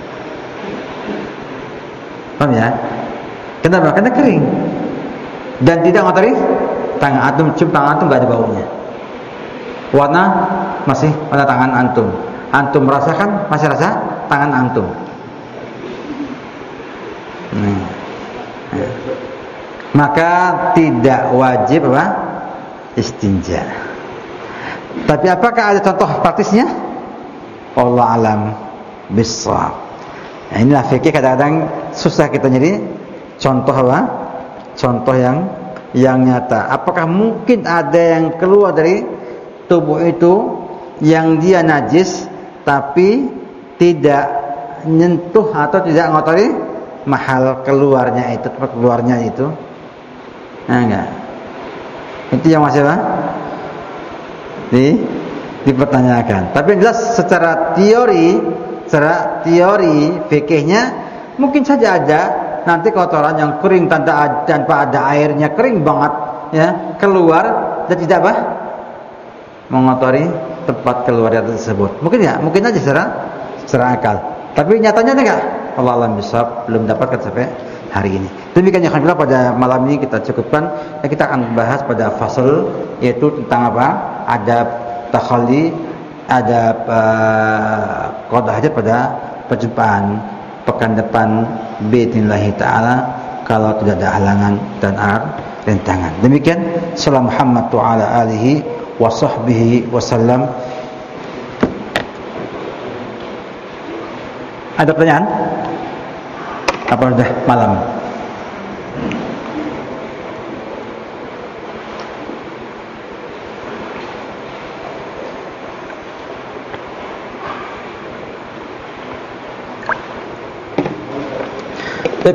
Paham ya? Kenapa? Karena kering dan tidak ngotori tangan antum. Cium tangan antum nggak ada baunya. Warna masih pada tangan antum. Antum merasakan masih rasa tangan antum. Nah. Nah. Maka tidak wajib apa? Istinja. Tapi apakah ada contoh praktisnya? Allah alam bissawab. Nah, inilah fikih kadang-kadang susah kita jadi contoh apa? Contoh yang yang nyata. Apakah mungkin ada yang keluar dari tubuh itu yang dia najis tapi tidak menyentuh atau tidak ngotori mahal keluarnya itu, tempat keluarnya itu? Nah, enggak. Itu yang masih apa? Di dipertanyakan. Tapi yang jelas secara teori, secara teori fikihnya mungkin saja ada nanti kotoran yang kering tanpa tanpa ada airnya, kering banget ya, keluar dan tidak apa? Mengotori tempat keluarnya tersebut. Mungkin ya, mungkin aja secara secara akal. Tapi nyatanya enggak. Allah alam bisawab, belum dapatkan sampai hari ini. Demikian ya alhamdulillah, pada malam ini kita cukupkan. Ya, kita akan bahas pada fasal yaitu tentang apa? Adab takhalli, adab uh, qada hajat pada perjumpaan pekan depan biidznillah taala kalau tidak ada halangan dan rintangan. Demikian, sallallahu Muhammad wa ala alihi wa sahbihi wasallam. Ada pertanyaan? Apa sudah malam? Baik.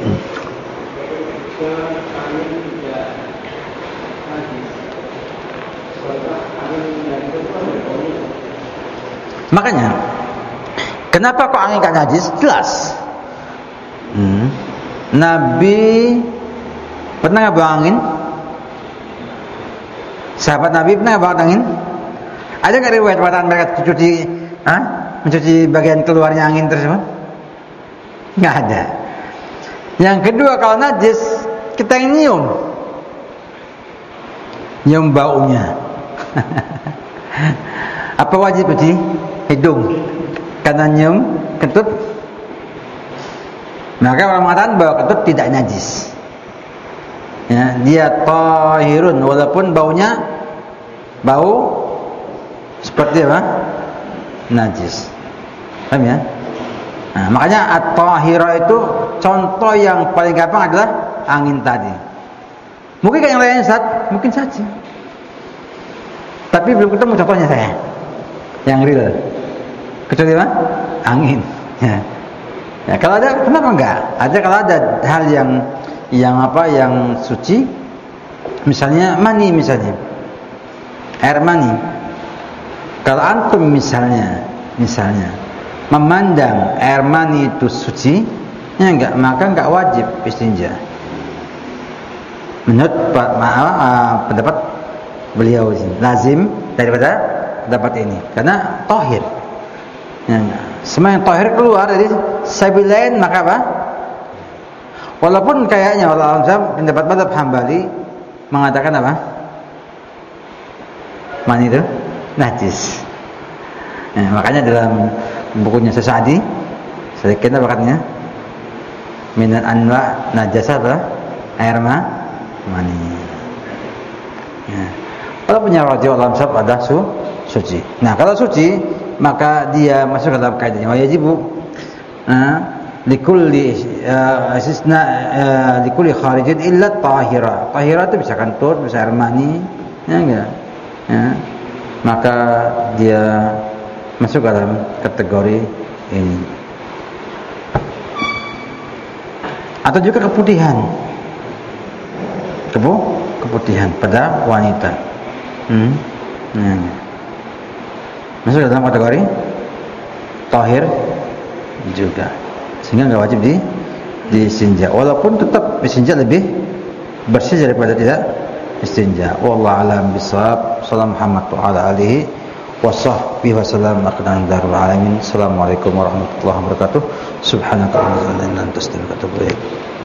Makanya kenapa kok angin gak najis? Jelas. Hmm. Nabi pernah nggak bawa angin? Sahabat Nabi pernah nggak bawa angin? Ada nggak riwayat perkataan mereka mencuci, ah, mencuci bagian keluarnya angin tersebut? Nggak ada. Yang kedua, kalau najis kita yang nyium, nyium baunya. Apa wajib cuci hidung karena nyium kentut? Maka orang mengatakan bahwa kentut tidak najis. Ya, dia tahirun walaupun baunya bau seperti apa? Najis. Paham ya? Nah, makanya at-tahira itu contoh yang paling gampang adalah angin tadi. Mungkin yang lain saat mungkin saja. Tapi belum ketemu contohnya saya. Yang real. Kecuali apa? Angin. Ya. Ya, kalau ada, kenapa enggak? Ada kalau ada hal yang yang apa yang suci, misalnya mani misalnya, air mani. Kalau antum misalnya, misalnya memandang air mani itu suci, ya enggak, maka enggak wajib istinja. Menurut uh, pendapat beliau ini, lazim daripada pendapat ini, karena tahir. Ya, semua yang tahir keluar dari sabil lain, maka apa? Walaupun kayaknya Allah Alam pendapat mazhab Hambali mengatakan apa? Mani itu najis. Ya, makanya dalam bukunya Sa'di sedikit apa katanya? Minan anwa najasa apa? Air ma mani. Ya. Kalau punya wajib Allah Alam ada su suci. Nah, kalau suci maka dia masuk dalam kaidahnya wa yajibu uh, likulli uh, istisna uh, likulli kharijin illa tahira. Tahira itu bisa kentut, bisa air mani, ya enggak? Ya. Maka dia masuk dalam kategori ini. Atau juga keputihan. kepu keputihan pada wanita. Hmm. Hmm. Masuk dalam kategori tahir juga, sehingga nggak wajib di distinja, walaupun tetap istinja lebih bersih daripada tidak istinja. Wallahu a'lam bishawab. Sallallahu Muhammad wa ala alihi wa sahbihi wa sallam. Assalamualaikum warahmatullahi wabarakatuh. Subhanaka wa bihamdika asyhadu an la ilaha illa anta astaghfiruka wa atubu ilaik.